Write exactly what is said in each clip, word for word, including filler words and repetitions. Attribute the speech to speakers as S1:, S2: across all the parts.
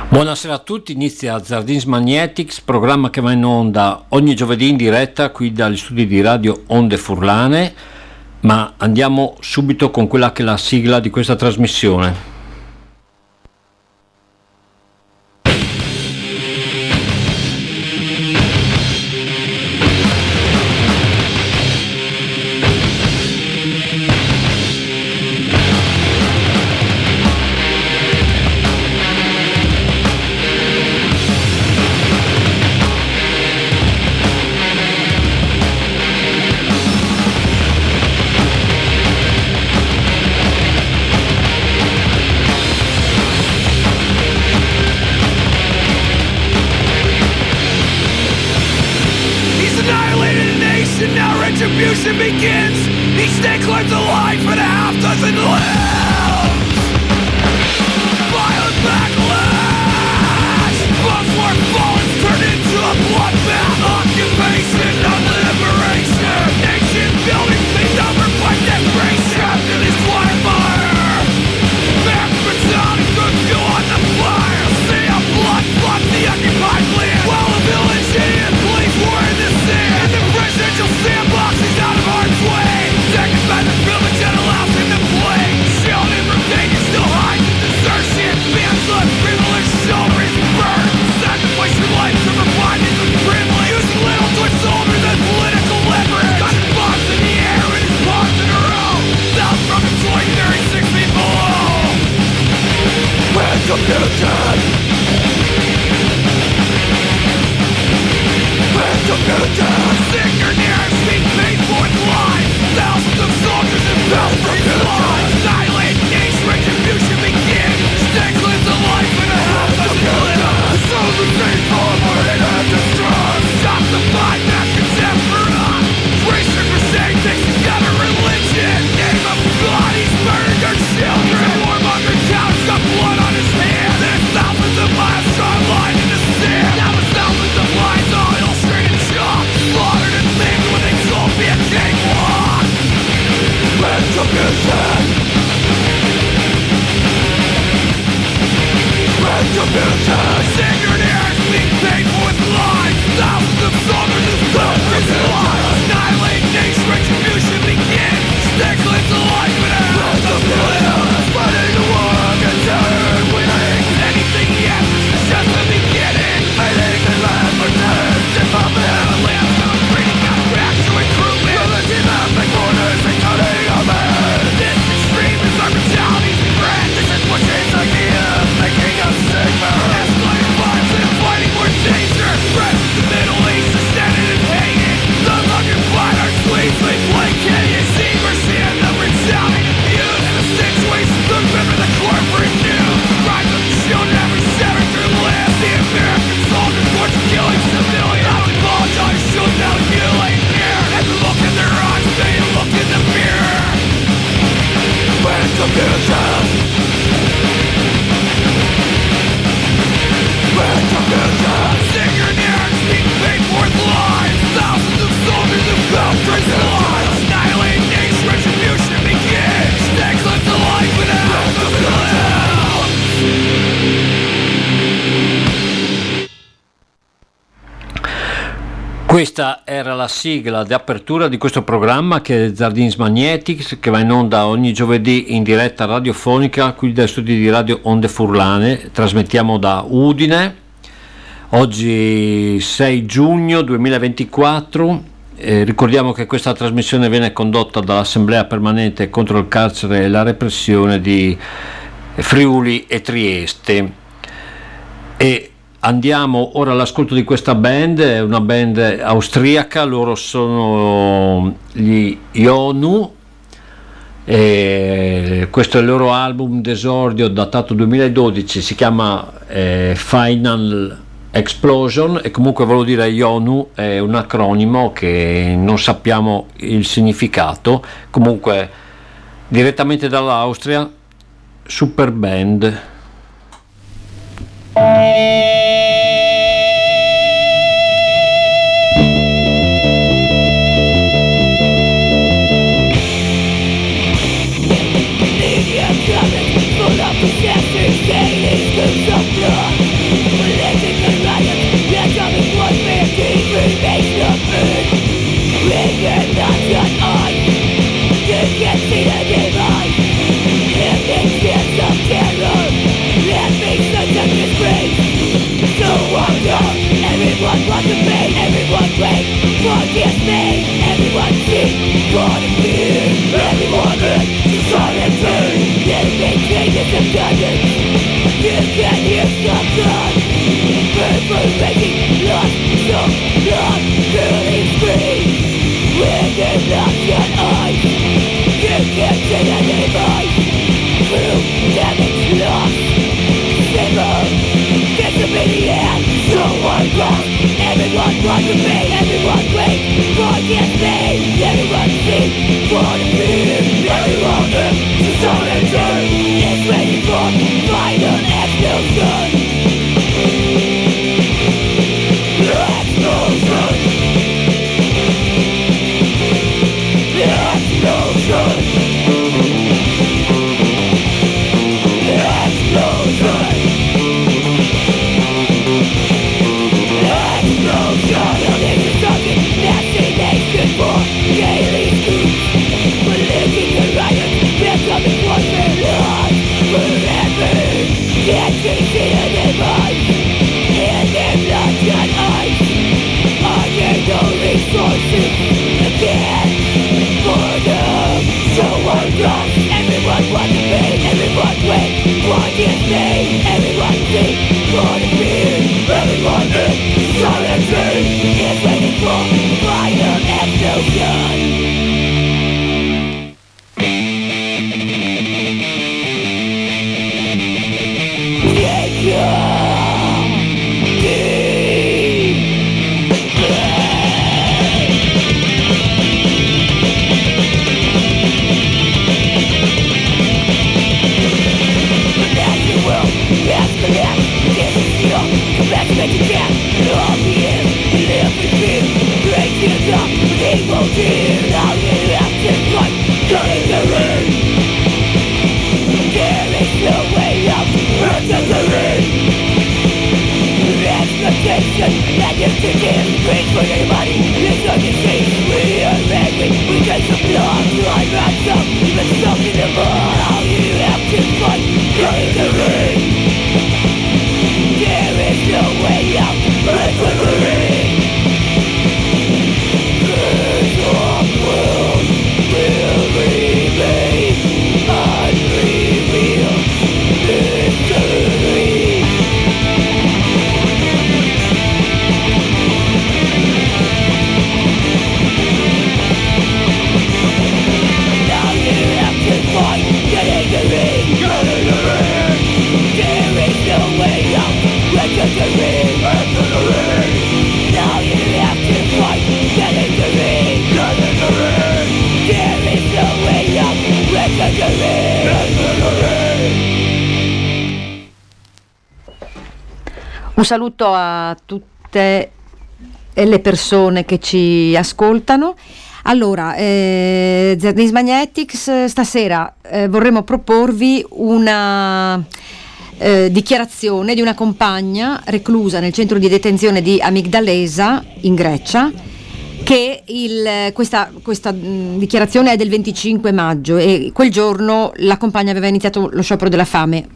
S1: Buonasera a tutti, inizia Zardins Magnetics, programma che va in onda ogni giovedì in diretta qui dagli studi di Radio Onde Furlane, ma andiamo subito con quella che è la sigla di questa trasmissione. Questa era la sigla di apertura di questo programma che è Zardins Magnetics, che va in onda ogni giovedì in diretta radiofonica qui dai studi di Radio Onde Furlane. Trasmettiamo da Udine, oggi sei giugno duemilaventiquattro. Eh, ricordiamo che questa trasmissione viene condotta dall'Assemblea Permanente contro il carcere e la repressione di Friuli e Trieste. E andiamo ora all'ascolto di questa band, è una band austriaca, loro sono gli Ionu, e questo è il loro album d'esordio datato duemiladodici, si chiama eh, Final Explosion, e comunque volevo dire Ionu è un acronimo che non sappiamo il significato, comunque direttamente dall'Austria, super band.
S2: Media coming full of disasters, daily scoops of blood. Un saluto a tutte le persone che ci ascoltano. Allora, eh, Zardins Magnetics, stasera eh, vorremmo proporvi una eh, dichiarazione di una compagna reclusa nel centro di detenzione di Amigdalesa in Grecia, che il, questa, questa mh, dichiarazione è del venticinque maggio e quel giorno la compagna aveva iniziato lo sciopero della fame.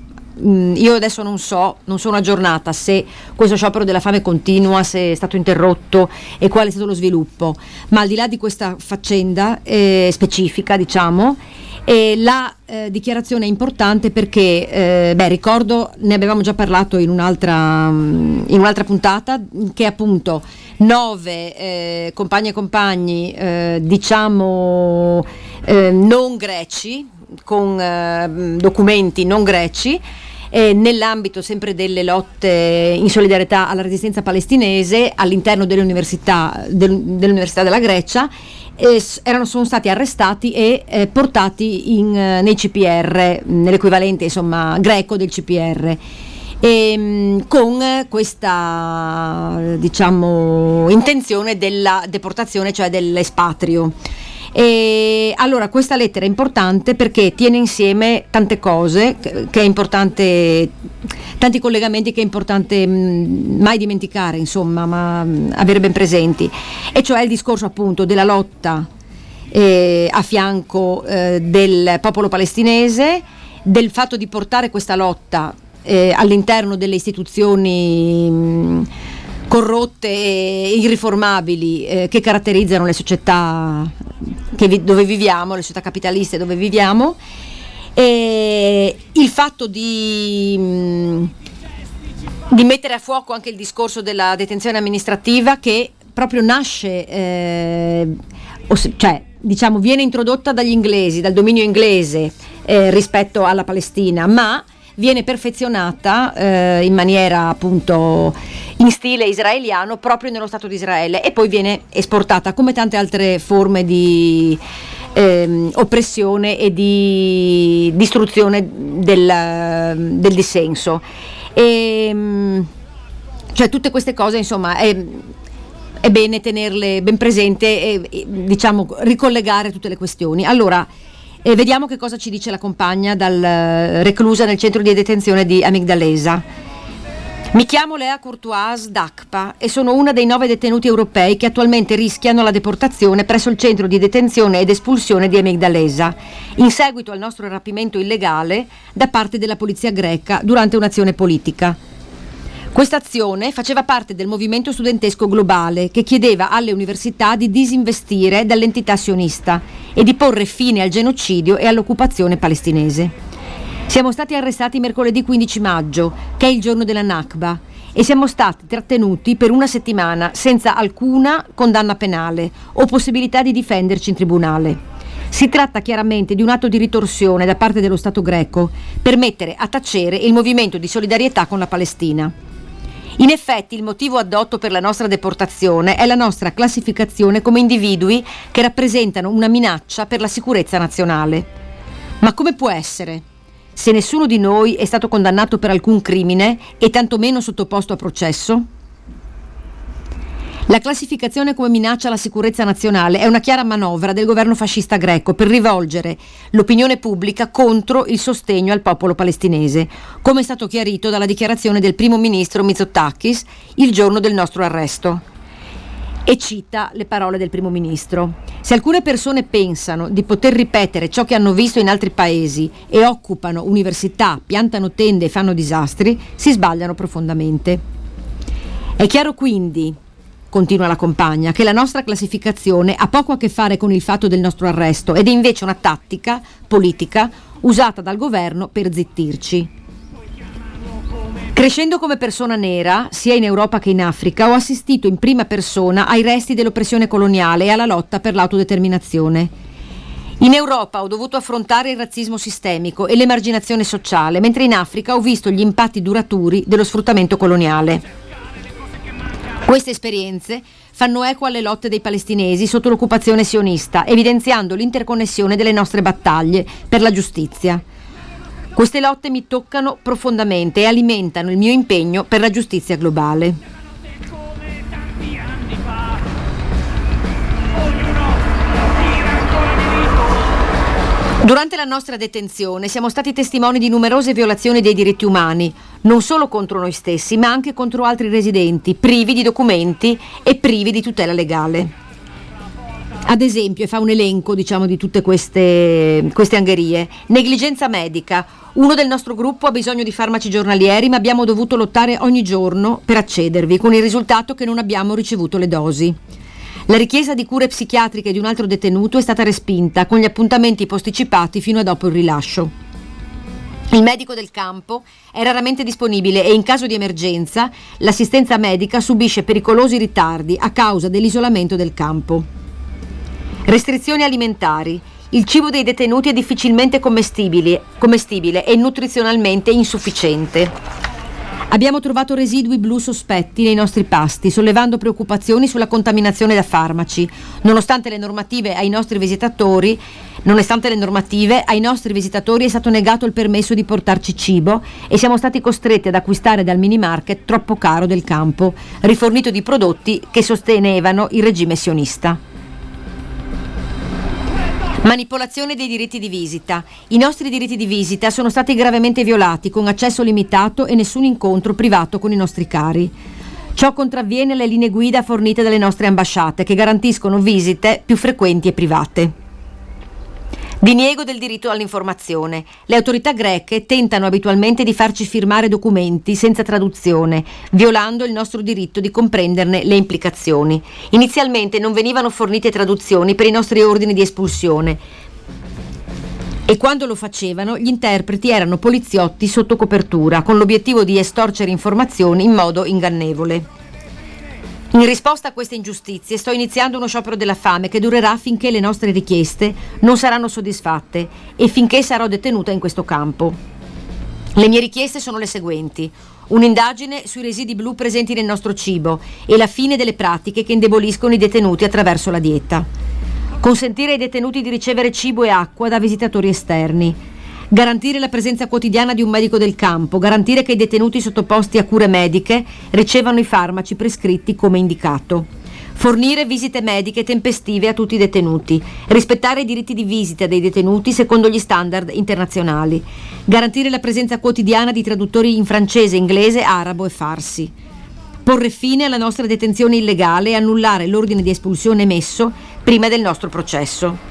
S2: Io adesso non so, non sono aggiornata se questo sciopero della fame continua, se è stato interrotto e quale è stato lo sviluppo, ma al di là di questa faccenda eh, specifica, diciamo, eh, la eh, dichiarazione è importante perché, eh, beh, ricordo, ne avevamo già parlato in un'altra, in un'altra puntata, che appunto nove eh, compagne e compagni, eh, diciamo, eh, non greci, con eh, documenti non greci, eh, nell'ambito sempre delle lotte in solidarietà alla resistenza palestinese all'interno delle università, del, dell'Università della Grecia, eh, erano, sono stati arrestati e eh, portati in, eh, nei C P R, nell'equivalente insomma greco del C P R, e, mh, con questa diciamo intenzione della deportazione, cioè dell'espatrio. E allora questa lettera è importante perché tiene insieme tante cose che è importante, tanti collegamenti che è importante mh, mai dimenticare, insomma, ma mh, avere ben presenti, e cioè il discorso appunto della lotta eh, a fianco eh, del popolo palestinese, del fatto di portare questa lotta eh, all'interno delle istituzioni mh, corrotte e irriformabili eh, che caratterizzano le società che vi, dove viviamo, le società capitaliste dove viviamo, E il fatto di, di mettere a fuoco anche il discorso della detenzione amministrativa, che proprio nasce, eh, cioè diciamo viene introdotta dagli inglesi, dal dominio inglese eh, rispetto alla Palestina, ma viene perfezionata eh, in maniera appunto in stile israeliano proprio nello Stato di Israele, e poi viene esportata come tante altre forme di ehm, oppressione e di distruzione del, del dissenso. E, cioè tutte queste cose, insomma, è, è bene tenerle ben presente e, e diciamo ricollegare tutte le questioni. Allora, E vediamo che cosa ci dice la compagna dal, reclusa nel centro di detenzione di Amigdalesa. Mi chiamo Lea Courtoise d'Akpa e sono una dei nove detenuti europei che attualmente rischiano la deportazione presso il centro di detenzione ed espulsione di Amigdalesa, in seguito al nostro rapimento illegale da parte della polizia greca durante un'azione politica. Questa azione faceva parte del movimento studentesco globale che chiedeva alle università di disinvestire dall'entità sionista e di porre fine al genocidio e all'occupazione palestinese. Siamo stati arrestati mercoledì quindici maggio, che è il giorno della Nakba, e siamo stati trattenuti per una settimana senza alcuna condanna penale o possibilità di difenderci in tribunale. Si tratta chiaramente di un atto di ritorsione da parte dello Stato greco per mettere a tacere il movimento di solidarietà con la Palestina. In effetti il motivo addotto per la nostra deportazione è la nostra classificazione come individui che rappresentano una minaccia per la sicurezza nazionale. Ma come può essere? Se nessuno di noi è stato condannato per alcun crimine e tantomeno sottoposto a processo? La classificazione come minaccia alla sicurezza nazionale è una chiara manovra del governo fascista greco per rivolgere l'opinione pubblica contro il sostegno al popolo palestinese, come è stato chiarito dalla dichiarazione del primo ministro Mitsotakis il giorno del nostro arresto. E cita le parole del primo ministro: se alcune persone pensano di poter ripetere ciò che hanno visto in altri paesi e occupano università, piantano tende e fanno disastri, si sbagliano profondamente. È chiaro quindi, continua la compagna, che la nostra classificazione ha poco a che fare con il fatto del nostro arresto ed è invece una tattica politica usata dal governo per zittirci. Crescendo come persona nera, sia in Europa che in Africa, ho assistito in prima persona ai resti dell'oppressione coloniale e alla lotta per l'autodeterminazione. In Europa ho dovuto affrontare il razzismo sistemico e l'emarginazione sociale, mentre in Africa ho visto gli impatti duraturi dello sfruttamento coloniale. Queste esperienze fanno eco alle lotte dei palestinesi sotto l'occupazione sionista, evidenziando l'interconnessione delle nostre battaglie per la giustizia. Queste lotte mi toccano profondamente e alimentano il mio impegno per la giustizia globale. Durante la nostra detenzione siamo stati testimoni di numerose violazioni dei diritti umani, non solo contro noi stessi, ma anche contro altri residenti, privi di documenti e privi di tutela legale. Ad esempio, e fa un elenco, diciamo, di tutte queste, queste angherie: negligenza medica. Uno del nostro gruppo ha bisogno di farmaci giornalieri, ma abbiamo dovuto lottare ogni giorno per accedervi, con il risultato che non abbiamo ricevuto le dosi. La richiesta di cure psichiatriche di un altro detenuto è stata respinta, con gli appuntamenti posticipati fino a dopo il rilascio. Il medico del campo è raramente disponibile e in caso di emergenza l'assistenza medica subisce pericolosi ritardi a causa dell'isolamento del campo. Restrizioni alimentari. Il cibo dei detenuti è difficilmente commestibile, commestibile e nutrizionalmente insufficiente. Abbiamo trovato residui blu sospetti nei nostri pasti, sollevando preoccupazioni sulla contaminazione da farmaci. Nonostante le normative ai nostri visitatori, nonostante le normative, ai nostri visitatori è stato negato il permesso di portarci cibo e siamo stati costretti ad acquistare dal mini market troppo caro del campo, rifornito di prodotti che sostenevano il regime sionista. Manipolazione dei diritti di visita. I nostri diritti di visita sono stati gravemente violati, con accesso limitato e nessun incontro privato con i nostri cari. Ciò contravviene alle linee guida fornite dalle nostre ambasciate, che garantiscono visite più frequenti e private. Diniego del diritto all'informazione. Le autorità greche tentano abitualmente di farci firmare documenti senza traduzione, violando il nostro diritto di comprenderne le implicazioni. Inizialmente non venivano fornite traduzioni per i nostri ordini di espulsione e quando lo facevano gli interpreti erano poliziotti sotto copertura, con l'obiettivo di estorcere informazioni in modo ingannevole. In risposta a queste ingiustizie sto iniziando uno sciopero della fame che durerà finché le nostre richieste non saranno soddisfatte e finché sarò detenuta in questo campo. Le mie richieste sono le seguenti: un'indagine sui residi blu presenti nel nostro cibo e la fine delle pratiche che indeboliscono i detenuti attraverso la dieta. Consentire ai detenuti di ricevere cibo e acqua da visitatori esterni. Garantire la presenza quotidiana di un medico del campo, garantire che i detenuti sottoposti a cure mediche ricevano i farmaci prescritti come indicato. Fornire visite mediche tempestive a tutti i detenuti, rispettare i diritti di visita dei detenuti secondo gli standard internazionali, garantire la presenza quotidiana di traduttori in francese, inglese, arabo e farsi. Porre fine alla nostra detenzione illegale e annullare l'ordine di espulsione emesso prima del nostro processo.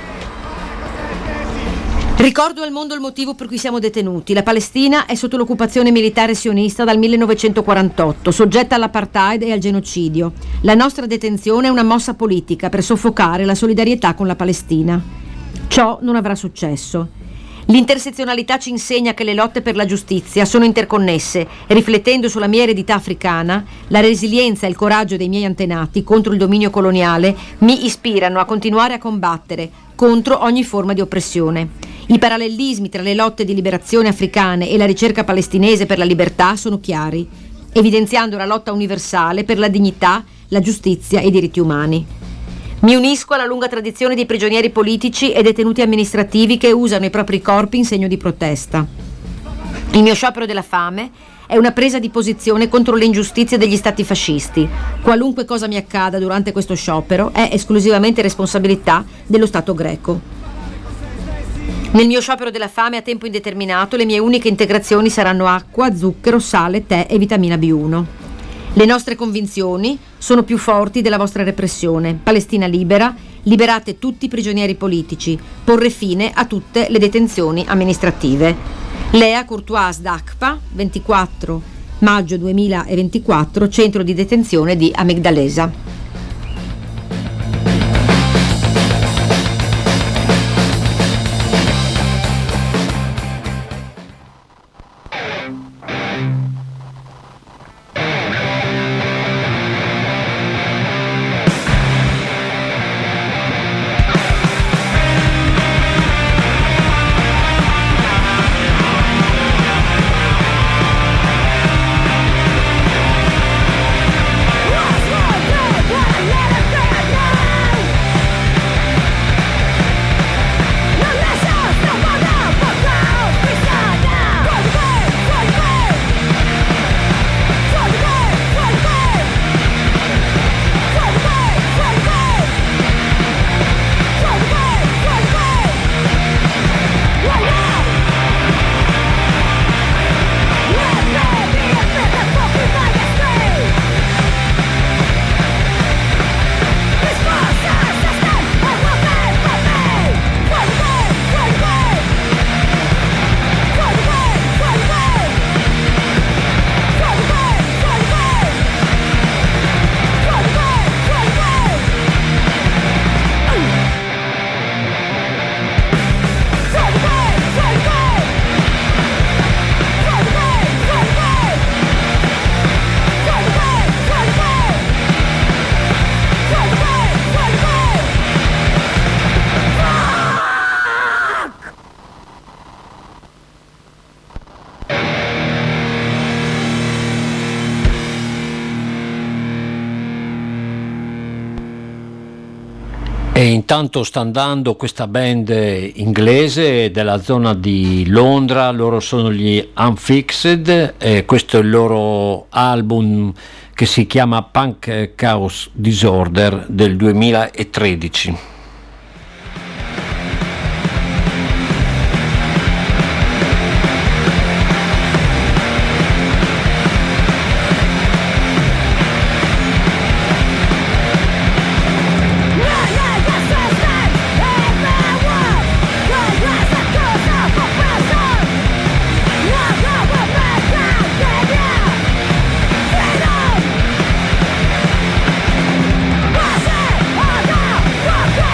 S2: Ricordo al mondo il motivo per cui siamo detenuti. La Palestina è sotto l'occupazione militare sionista dal millenovecentoquarantotto, soggetta all'apartheid e al genocidio. La nostra detenzione è una mossa politica per soffocare la solidarietà con la Palestina. Ciò non avrà successo. L'intersezionalità ci insegna che le lotte per la giustizia sono interconnesse, riflettendo sulla mia eredità africana, la resilienza e il coraggio dei miei antenati contro il dominio coloniale mi ispirano a continuare a combattere contro ogni forma di oppressione. I parallelismi tra le lotte di liberazione africane e la ricerca palestinese per la libertà sono chiari, evidenziando la lotta universale per la dignità, la giustizia e i diritti umani. Mi unisco alla lunga tradizione di prigionieri politici e detenuti amministrativi che usano i propri corpi in segno di protesta. Il mio sciopero della fame è una presa di posizione contro le ingiustizie degli stati fascisti. Qualunque cosa mi accada durante questo sciopero è esclusivamente responsabilità dello Stato greco. Nel mio sciopero della fame a tempo indeterminato le mie uniche integrazioni saranno acqua, zucchero, sale, tè e vitamina B uno. Le nostre convinzioni sono più forti della vostra repressione. Palestina libera, liberate tutti i prigionieri politici, porre fine a tutte le detenzioni amministrative. Lea Courtois d'Akpa, ventiquattro maggio duemilaventiquattro, centro di detenzione di Amigdalesa.
S1: E intanto sta andando questa band inglese della zona di Londra, loro sono gli Unfixed e questo è il loro album che si chiama Punk Chaos Disorder del duemilatredici.
S3: Walk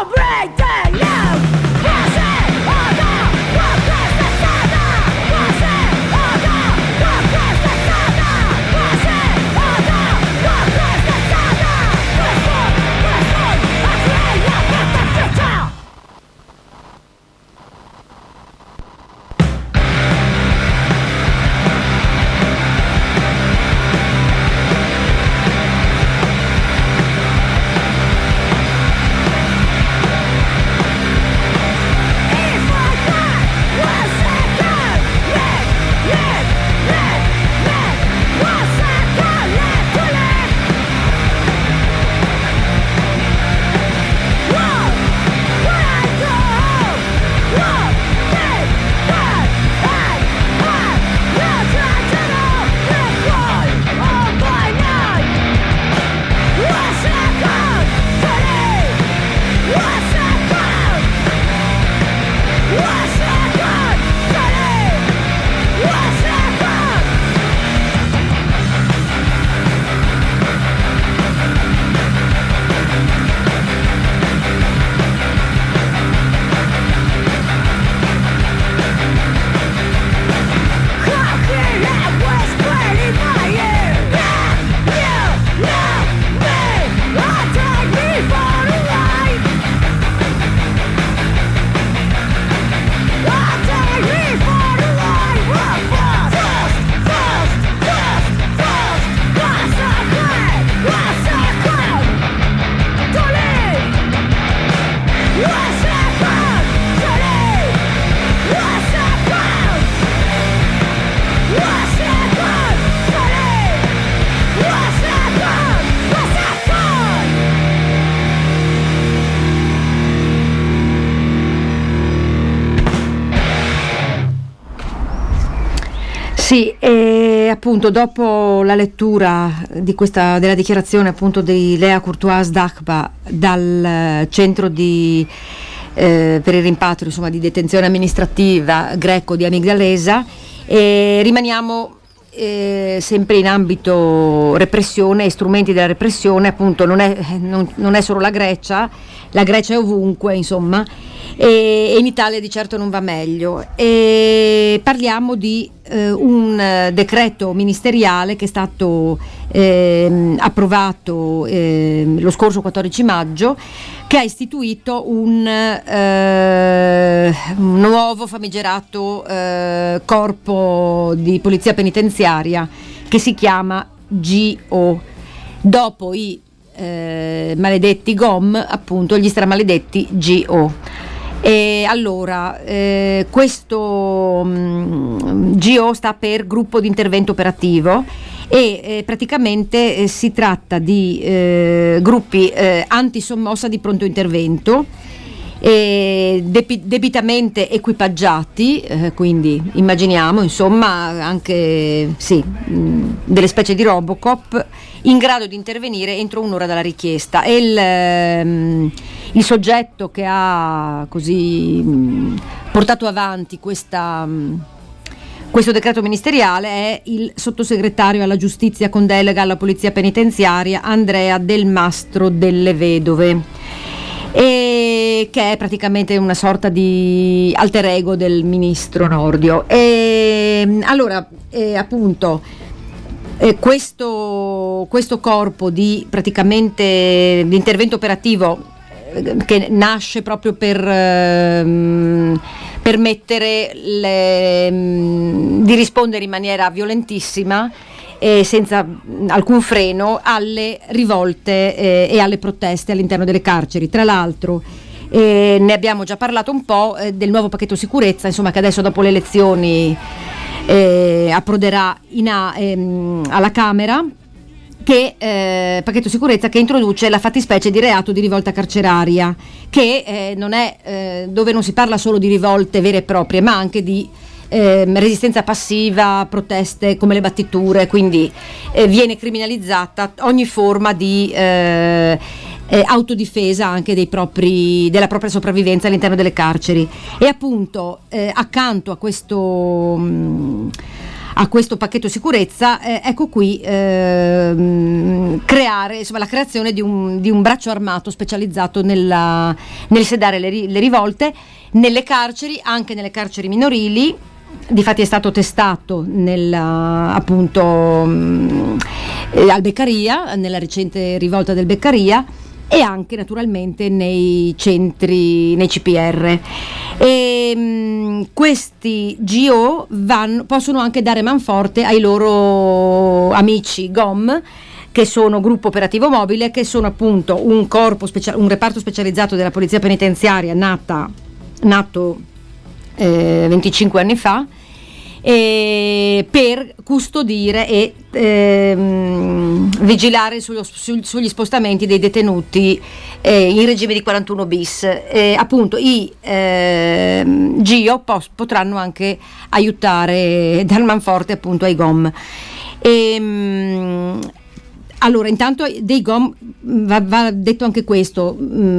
S2: Sì, e appunto dopo la lettura di questa, della dichiarazione appunto di Lea Courtois d'Aqba dal centro di, eh, per il rimpatrio, insomma, di detenzione amministrativa greco di Amigdalesa, eh, rimaniamo eh, sempre in ambito repressione e strumenti della repressione. Appunto non è, non, non è solo la Grecia, la Grecia è ovunque, insomma, e, e in Italia di certo non va meglio. E parliamo di eh, un eh, decreto ministeriale che è stato eh, approvato eh, lo scorso quattordici maggio, che ha istituito un, eh, un nuovo famigerato eh, corpo di polizia penitenziaria che si chiama G O, dopo i eh, maledetti G O M, appunto gli stramaledetti G O. E allora eh, questo mh, G O sta per gruppo di intervento operativo e eh, praticamente eh, si tratta di eh, gruppi eh, antisommossa di pronto intervento, eh, depi- debitamente equipaggiati, eh, quindi immaginiamo insomma anche sì, mh, delle specie di Robocop in grado di intervenire entro un'ora dalla richiesta. E il, ehm, il soggetto che ha così mh, portato avanti questa, mh, questo decreto ministeriale è il sottosegretario alla giustizia con delega alla polizia penitenziaria Andrea Del Mastro delle Vedove, e che è praticamente una sorta di alter ego del ministro Nordio. E allora eh, appunto eh, questo, questo corpo di praticamente di intervento operativo eh, che nasce proprio per eh, permettere le, mh, di rispondere in maniera violentissima e senza alcun freno alle rivolte eh, e alle proteste all'interno delle carceri. Tra l'altro eh, ne abbiamo già parlato un po' eh, del nuovo pacchetto sicurezza, insomma, che adesso dopo le elezioni eh, approderà in a, ehm, alla Camera, che eh, pacchetto sicurezza che introduce la fattispecie di reato di rivolta carceraria, che eh, non è eh, dove non si parla solo di rivolte vere e proprie, ma anche di Eh, resistenza passiva, proteste come le battiture, quindi eh, viene criminalizzata ogni forma di eh, eh, autodifesa anche dei propri, della propria sopravvivenza all'interno delle carceri. E appunto eh, accanto a questo mh, a questo pacchetto sicurezza, eh, ecco qui eh, creare, insomma, la creazione di un, di un braccio armato specializzato nella, nel sedare le, le rivolte nelle carceri, anche nelle carceri minorili. Difatti è stato testato nella, appunto mh, al Beccaria, nella recente rivolta del Beccaria, e anche naturalmente nei centri, nei C P R. E mh, questi G O vanno, possono anche dare manforte ai loro amici G O M, che sono Gruppo Operativo Mobile, che sono appunto un corpo specia- un reparto specializzato della Polizia Penitenziaria nata, nato eh, venticinque anni fa, eh, per custodire e ehm, vigilare sullo, su, sugli spostamenti dei detenuti eh, in regime di quarantuno bis. Eh, appunto i eh, G O pos- potranno anche aiutare, dar manforte appunto ai G O M. E, mh, allora, intanto dei G O M va, va detto anche questo,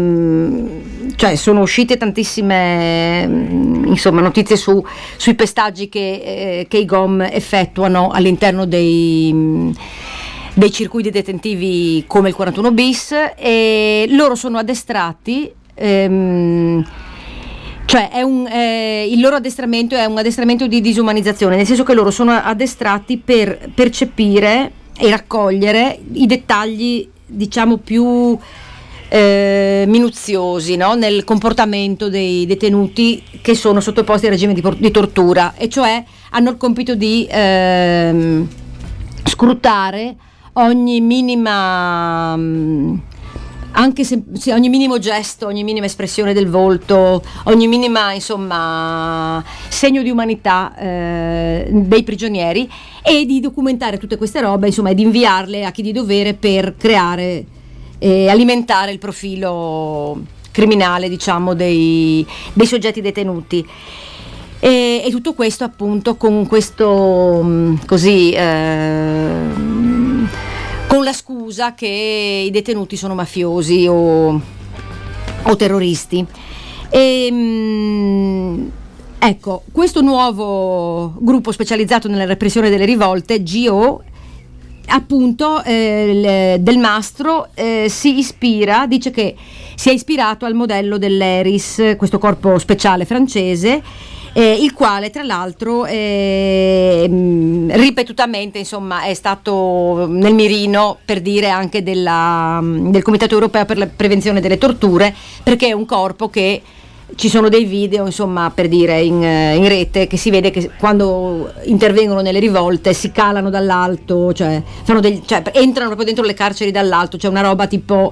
S2: mh, cioè sono uscite tantissime mh, insomma notizie su, sui pestaggi che, eh, che i G O M effettuano all'interno dei, mh, dei circuiti detentivi come il quarantuno bis, e loro sono addestrati, ehm, cioè è un, eh, il loro addestramento è un addestramento di disumanizzazione, nel senso che loro sono addestrati per percepire e raccogliere i dettagli, diciamo, più eh, minuziosi, no? Nel comportamento dei detenuti che sono sottoposti al regime di, di tortura, e cioè hanno il compito di ehm, scrutare ogni minima mh, anche se, se ogni minimo gesto, ogni minima espressione del volto, ogni minima, insomma, segno di umanità eh, dei prigionieri, e di documentare tutte queste robe, insomma, e di inviarle a chi di dovere per creare e alimentare il profilo criminale, diciamo, dei, dei soggetti detenuti. E, e tutto questo appunto con questo mh, così eh, con la scusa che i detenuti sono mafiosi o, o terroristi. E, mh, ecco, questo nuovo gruppo specializzato nella repressione delle rivolte, G O, appunto eh, il, Del Mastro eh, si ispira, dice che si è ispirato al modello dell'E R I S, questo corpo speciale francese, Eh, il quale tra l'altro eh, mh, ripetutamente, insomma, è stato nel mirino, per dire, anche della, del Comitato Europeo per la Prevenzione delle Torture, perché è un corpo che, ci sono dei video, insomma, per dire, in, in rete, che si vede che quando intervengono nelle rivolte si calano dall'alto, cioè, fanno degli, cioè entrano proprio dentro le carceri dall'alto, c'è cioè una roba tipo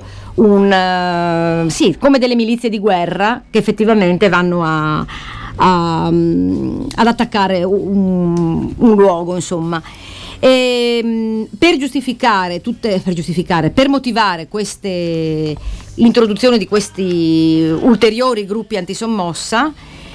S2: un uh, sì, come delle milizie di guerra che effettivamente vanno a A, ad attaccare un, un luogo, insomma. E, per giustificare tutte per giustificare per motivare queste l'introduzione di questi ulteriori gruppi antisommossa,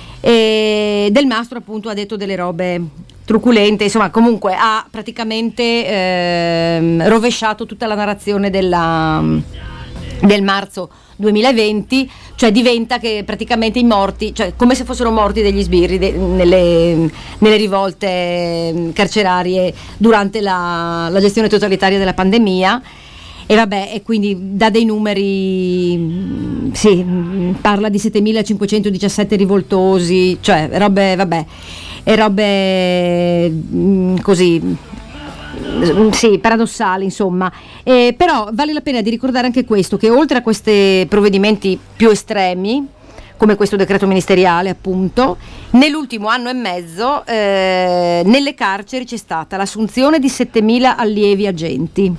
S2: e Del Mastro appunto ha detto delle robe truculente, insomma, comunque ha praticamente eh, rovesciato tutta la narrazione della, del marzo duemilaventi, cioè diventa che praticamente i morti, cioè come se fossero morti degli sbirri de, nelle, nelle rivolte carcerarie durante la, la gestione totalitaria della pandemia. E vabbè, e quindi dà dei numeri, sì, parla di settemilacinquecentodiciassette rivoltosi, cioè robe, vabbè, e robe mh, così, sì, paradossali, insomma. Eh, però vale la pena di ricordare anche questo, che oltre a questi provvedimenti più estremi, come questo decreto ministeriale appunto, nell'ultimo anno e mezzo eh, nelle carceri c'è stata l'assunzione di settemila allievi agenti,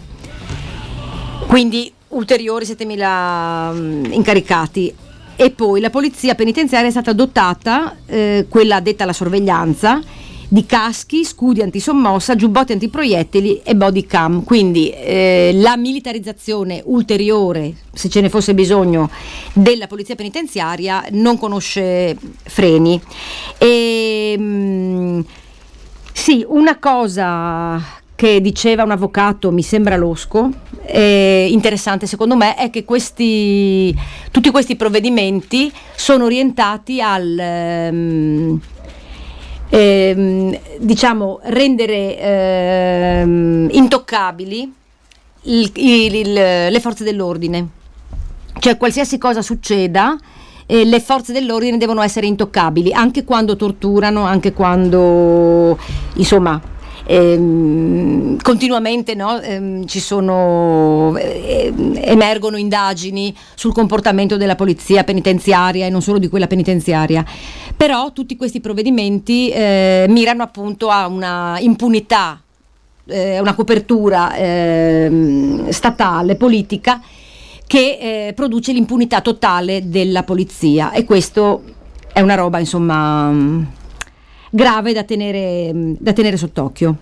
S2: quindi ulteriori settemila mh, incaricati, e poi la polizia penitenziaria è stata dotata, eh, quella addetta alla sorveglianza, di caschi, scudi antisommossa, giubbotti antiproiettili e body cam, quindi eh, la militarizzazione ulteriore, se ce ne fosse bisogno, della polizia penitenziaria non conosce freni. E, mh, sì, una cosa che diceva un avvocato, mi sembra losco, eh, interessante secondo me, è che questi tutti questi provvedimenti sono orientati al ehm, ehm, diciamo rendere ehm, intoccabili il, il, il, le forze dell'ordine, cioè qualsiasi cosa succeda, eh, le forze dell'ordine devono essere intoccabili, anche quando torturano, anche quando insomma ehm, continuamente no, ehm, ci sono eh, emergono indagini sul comportamento della polizia penitenziaria e non solo di quella penitenziaria, però tutti questi provvedimenti eh, mirano appunto a una impunità, eh, una copertura eh, statale, politica, che eh, produce l'impunità totale della polizia, e questo è una roba insomma grave da tenere, da tenere sott'occhio.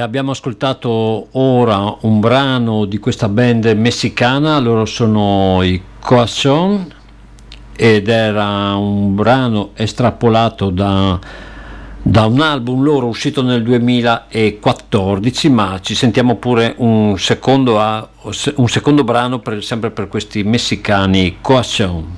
S1: abbiamo ascoltato ora un brano di questa band messicana, loro sono i Corazon ed era un brano estrapolato da, da un album loro uscito nel duemilaquattordici, ma ci sentiamo pure un secondo, a, un secondo brano per, sempre per questi messicani Corazon.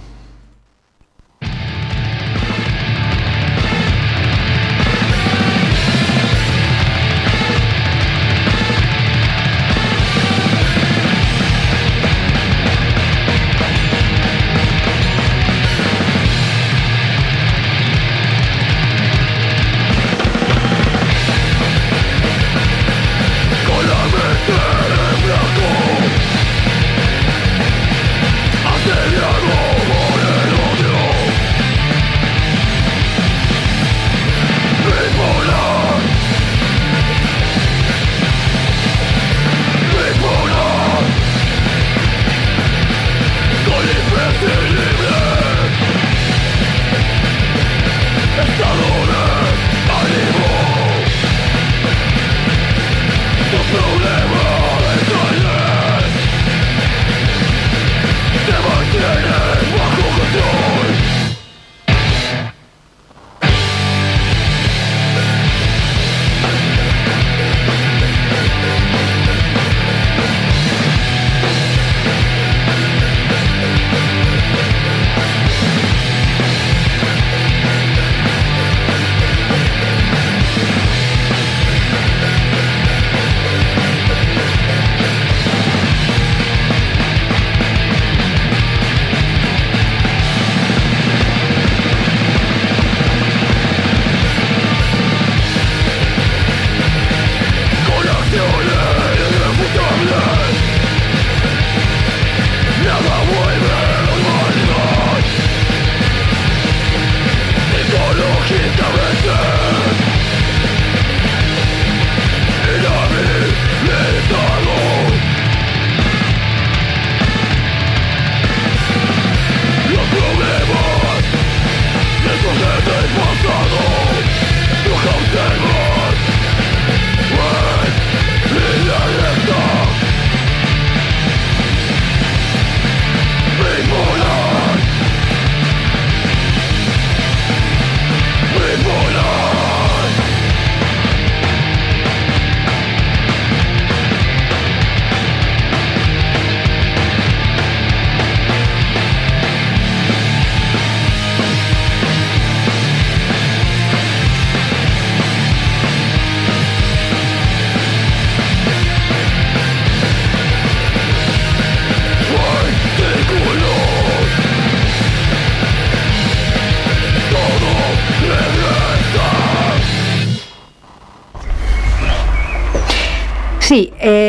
S2: Sì,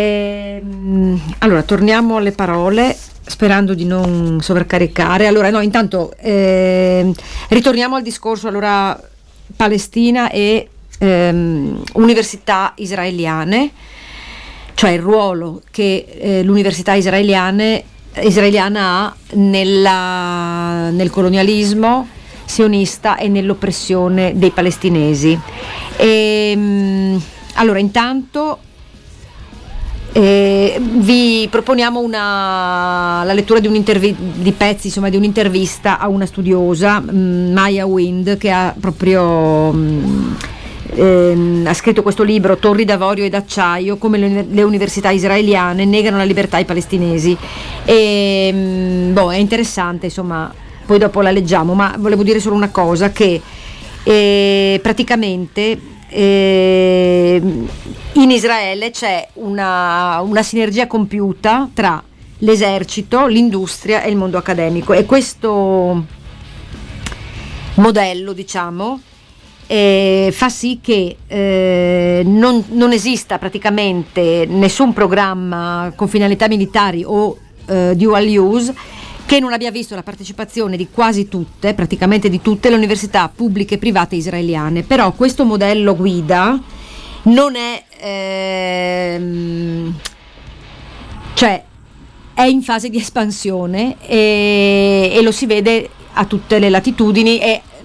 S2: ehm, allora torniamo alle parole sperando di non sovraccaricare. Allora no, intanto ehm, ritorniamo al discorso allora Palestina e ehm, università israeliane, cioè il ruolo che eh, l'università israeliane, israeliana ha nella, nel colonialismo sionista e nell'oppressione dei palestinesi. E, allora intanto Eh, vi proponiamo una, la lettura di, di pezzi, insomma, di un'intervista a una studiosa, mh, Maya Wind, che ha proprio mh, ehm, ha scritto questo libro, Torri d'avorio e d'acciaio, come le, le università israeliane negano la libertà ai palestinesi. E, mh, boh, è interessante, insomma, poi dopo la leggiamo, ma volevo dire solo una cosa, che eh, praticamente Eh, in Israele c'è una, una sinergia compiuta tra l'esercito, l'industria e il mondo accademico, e questo modello, diciamo, eh, fa sì che eh, non, non esista praticamente nessun programma con finalità militari o eh, dual use che non abbia visto la partecipazione di quasi tutte, praticamente di tutte le università pubbliche e private israeliane. Però questo modello guida non è ehm, cioè è in fase di espansione e, e lo si vede a tutte le latitudini, e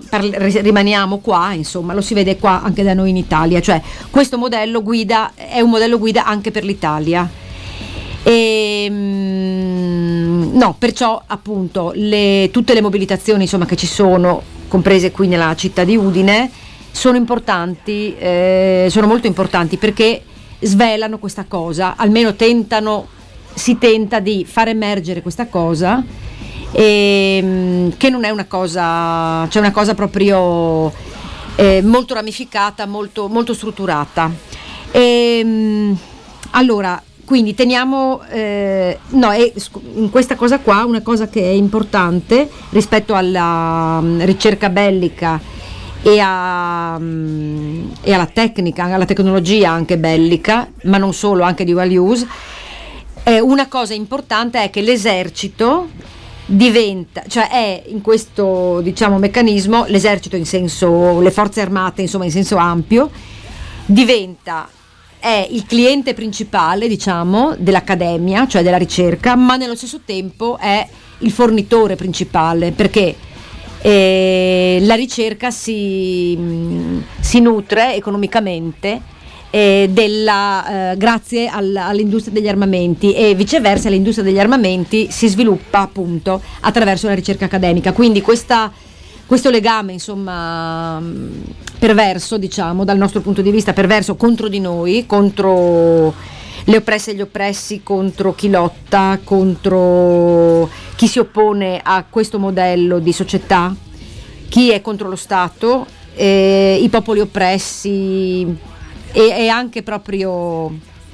S2: parli- rimaniamo qua, insomma, lo si vede qua anche da noi in Italia, cioè questo modello guida è un modello guida anche per l'Italia. E, mm, no, perciò appunto le, tutte le mobilitazioni insomma che ci sono, comprese qui nella città di Udine, sono importanti, eh, sono molto importanti perché svelano questa cosa, almeno tentano, si tenta di far emergere questa cosa, e, che non è una cosa, cioè una cosa proprio eh, molto ramificata, molto, molto strutturata. E, allora, quindi teniamo, eh, no, è, in questa cosa qua una cosa che è importante rispetto alla um, ricerca bellica e, a, um, e alla tecnica, alla tecnologia anche bellica, ma non solo, anche di dual use, eh, una cosa importante è che l'esercito diventa, cioè è in questo diciamo meccanismo, l'esercito in senso, le forze armate insomma in senso ampio, diventa è il cliente principale, diciamo, dell'accademia, cioè della ricerca, ma nello stesso tempo è il fornitore principale, perché eh, la ricerca si, mh, si nutre economicamente eh, della, eh, grazie al, all'industria degli armamenti, e viceversa l'industria degli armamenti si sviluppa appunto attraverso la ricerca accademica. Quindi questa questo legame insomma perverso, diciamo dal nostro punto di vista perverso, contro di noi, contro le oppresse e gli oppressi, contro chi lotta, contro chi si oppone a questo modello di società, chi è contro lo Stato, eh, i popoli oppressi e, e anche proprio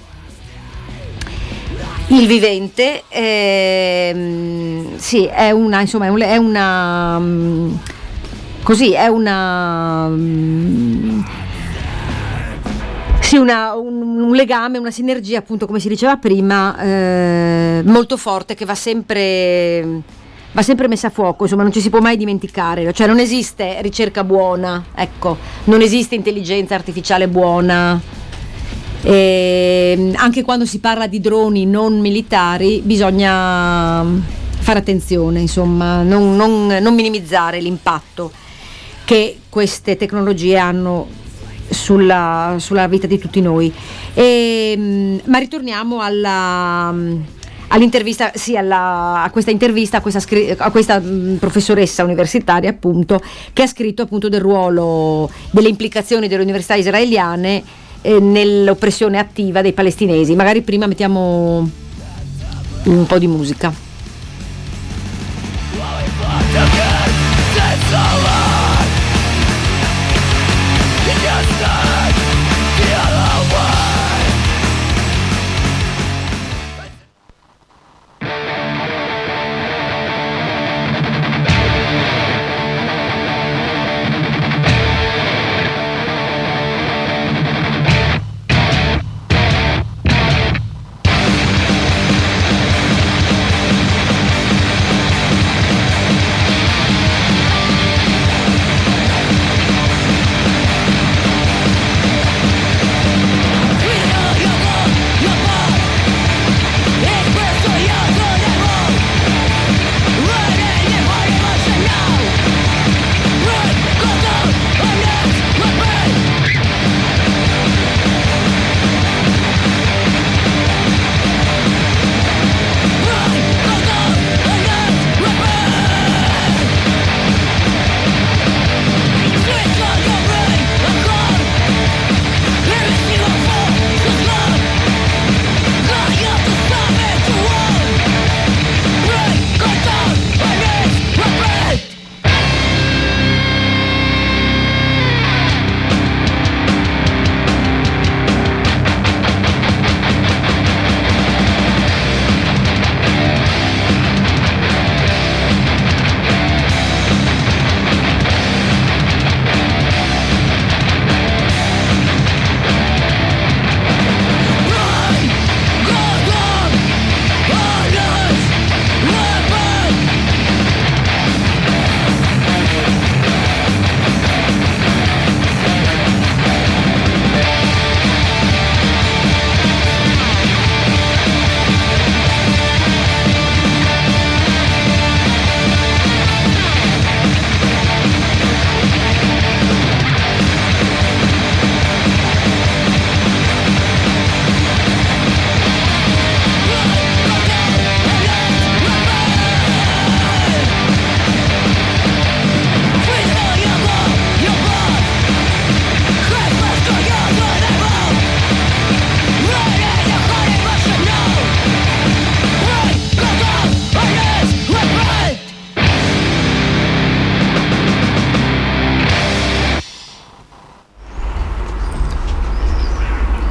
S2: il vivente, eh, sì, è una insomma è, un, è una così è una sì una, un, un legame, una sinergia appunto come si diceva prima, eh, molto forte, che va sempre va sempre messa a fuoco, insomma non ci si può mai dimenticare, cioè non esiste ricerca buona, ecco, non esiste intelligenza artificiale buona. E anche quando si parla di droni non militari bisogna fare attenzione, insomma, non, non, non minimizzare l'impatto che queste tecnologie hanno sulla, sulla vita di tutti noi. E, ma ritorniamo alla, all'intervista, sì, alla, a questa intervista, a questa, a questa mh, professoressa universitaria appunto, che ha scritto appunto del ruolo, delle implicazioni delle università israeliane eh, nell'oppressione attiva dei palestinesi. Magari prima mettiamo un po' di musica.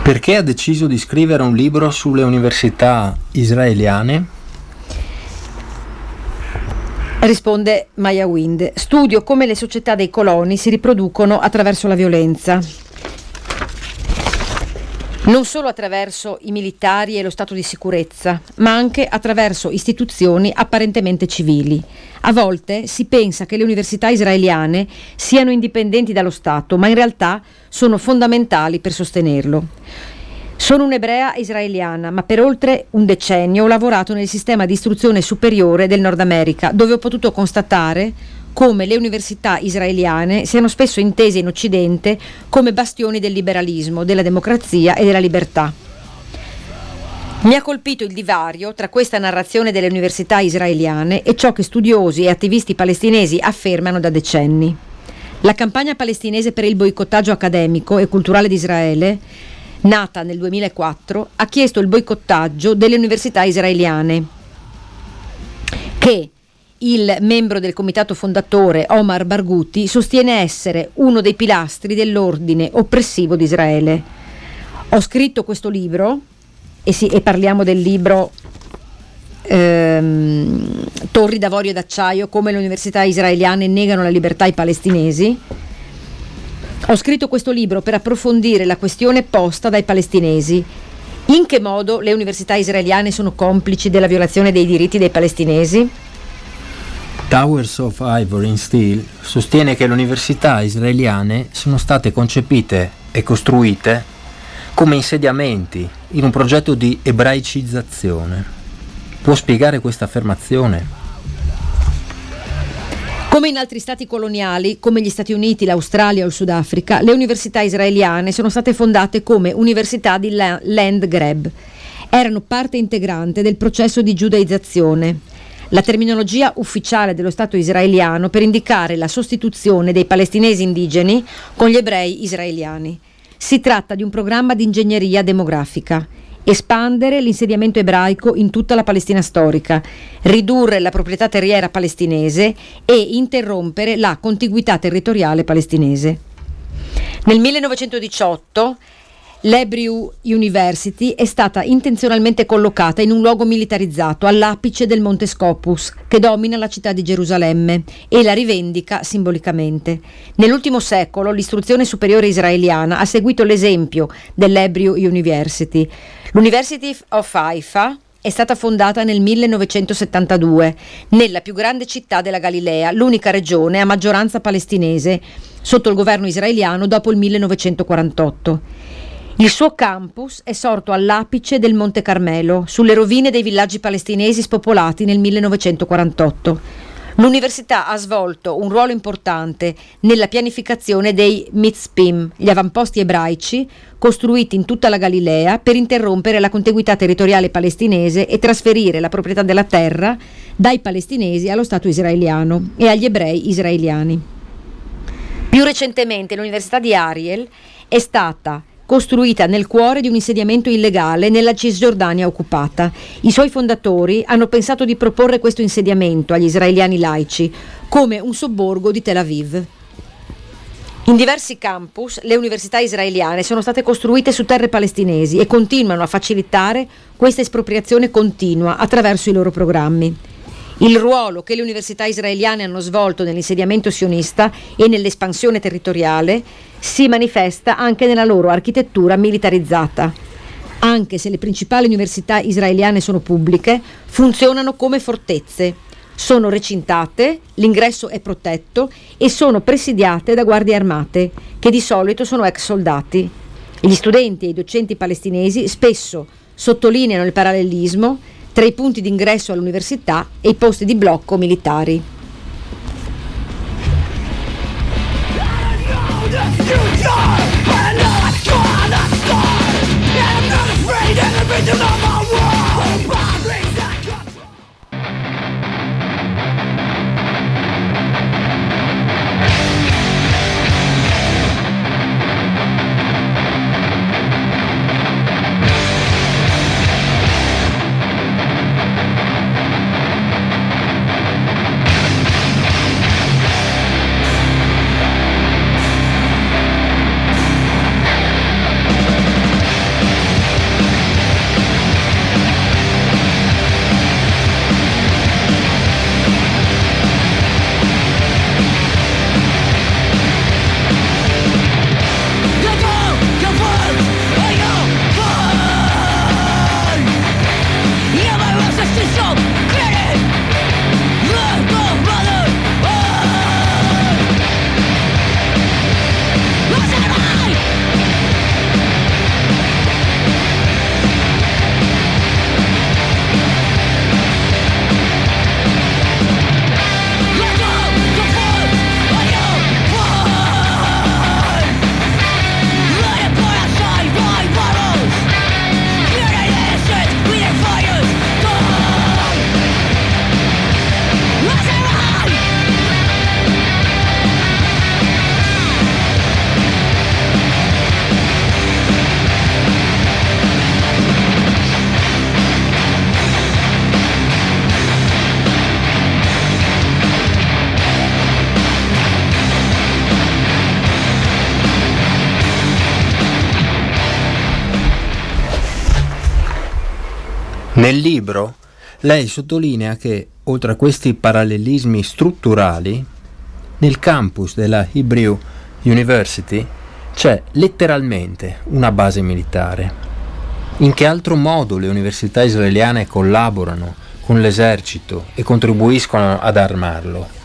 S3: Perché ha deciso di scrivere un libro sulle università israeliane?
S2: Risponde Maya Wind. Studio come le società dei coloni si riproducono attraverso la violenza. Non solo attraverso i militari e lo stato di sicurezza, ma anche attraverso istituzioni apparentemente civili. A volte si pensa che le università israeliane siano indipendenti dallo Stato, ma in realtà sono fondamentali per sostenerlo. Sono un'ebrea israeliana, ma per oltre un decennio ho lavorato nel sistema di istruzione superiore del Nord America, dove ho potuto constatare come le università israeliane siano spesso intese in Occidente come bastioni del liberalismo, della democrazia e della libertà. Mi ha colpito il divario tra questa narrazione delle università israeliane e ciò che studiosi e attivisti palestinesi affermano da decenni. La campagna palestinese per il boicottaggio accademico e culturale di Israele, nata nel duemilaquattro, ha chiesto il boicottaggio delle università israeliane, che il membro del comitato fondatore Omar Barghouti sostiene essere uno dei pilastri dell'ordine oppressivo di Israele. Ho scritto questo libro, e, sì, e parliamo del libro ehm, Torri d'avorio e d'acciaio, come le università israeliane negano la libertà ai palestinesi. Ho scritto questo libro per approfondire la questione posta dai palestinesi. In che modo le università israeliane sono complici della violazione dei diritti dei palestinesi?
S3: Towers of Ivory and Steel sostiene che le università israeliane sono state concepite e costruite come insediamenti in un progetto di ebraicizzazione. Può spiegare questa affermazione?
S2: Come in altri stati coloniali, come gli Stati Uniti, l'Australia o il Sudafrica, le università israeliane sono state fondate come università di land grab. Erano parte integrante del processo di giudaizzazione, la terminologia ufficiale dello Stato israeliano per indicare la sostituzione dei palestinesi indigeni con gli ebrei israeliani. Si tratta di un programma di ingegneria demografica. Espandere l'insediamento ebraico in tutta la Palestina storica, ridurre la proprietà terriera palestinese e interrompere la contiguità territoriale palestinese. Nel millenovecentodiciotto l'Hebrew University è stata intenzionalmente collocata in un luogo militarizzato all'apice del Monte Scopus, che domina la città di Gerusalemme e la rivendica simbolicamente. Nell'ultimo secolo l'istruzione superiore israeliana ha seguito l'esempio dell'Hebrew University. L'University of Haifa è stata fondata nel millenovecentosettantadue nella più grande città della Galilea, l'unica regione a maggioranza palestinese sotto il governo israeliano dopo il millenovecentoquarantotto. Il suo campus è sorto all'apice del Monte Carmelo, sulle rovine dei villaggi palestinesi spopolati nel millenovecentoquarantotto. L'università ha svolto un ruolo importante nella pianificazione dei mitzpim, gli avamposti ebraici costruiti in tutta la Galilea per interrompere la contiguità territoriale palestinese e trasferire la proprietà della terra dai palestinesi allo Stato israeliano e agli ebrei israeliani. Più recentemente l'Università di Ariel è stata costruita nel cuore di un insediamento illegale nella Cisgiordania occupata. I suoi fondatori hanno pensato di proporre questo insediamento agli israeliani laici come un sobborgo di Tel Aviv. In diversi campus le università israeliane sono state costruite su terre palestinesi e continuano a facilitare questa espropriazione continua attraverso i loro programmi. Il ruolo che le università israeliane hanno svolto nell'insediamento sionista e nell'espansione territoriale si manifesta anche nella loro architettura militarizzata. Anche se le principali università israeliane sono pubbliche, funzionano come fortezze. Sono recintate, l'ingresso è protetto e sono presidiate da guardie armate, che di solito sono ex soldati. Gli studenti e i docenti palestinesi spesso sottolineano il parallelismo tra i punti d'ingresso all'università e i posti di blocco militari.
S3: Nel libro lei sottolinea che, oltre a questi parallelismi strutturali, nel campus della Hebrew University c'è letteralmente una base militare. In che altro modo le università israeliane collaborano con l'esercito e contribuiscono ad armarlo?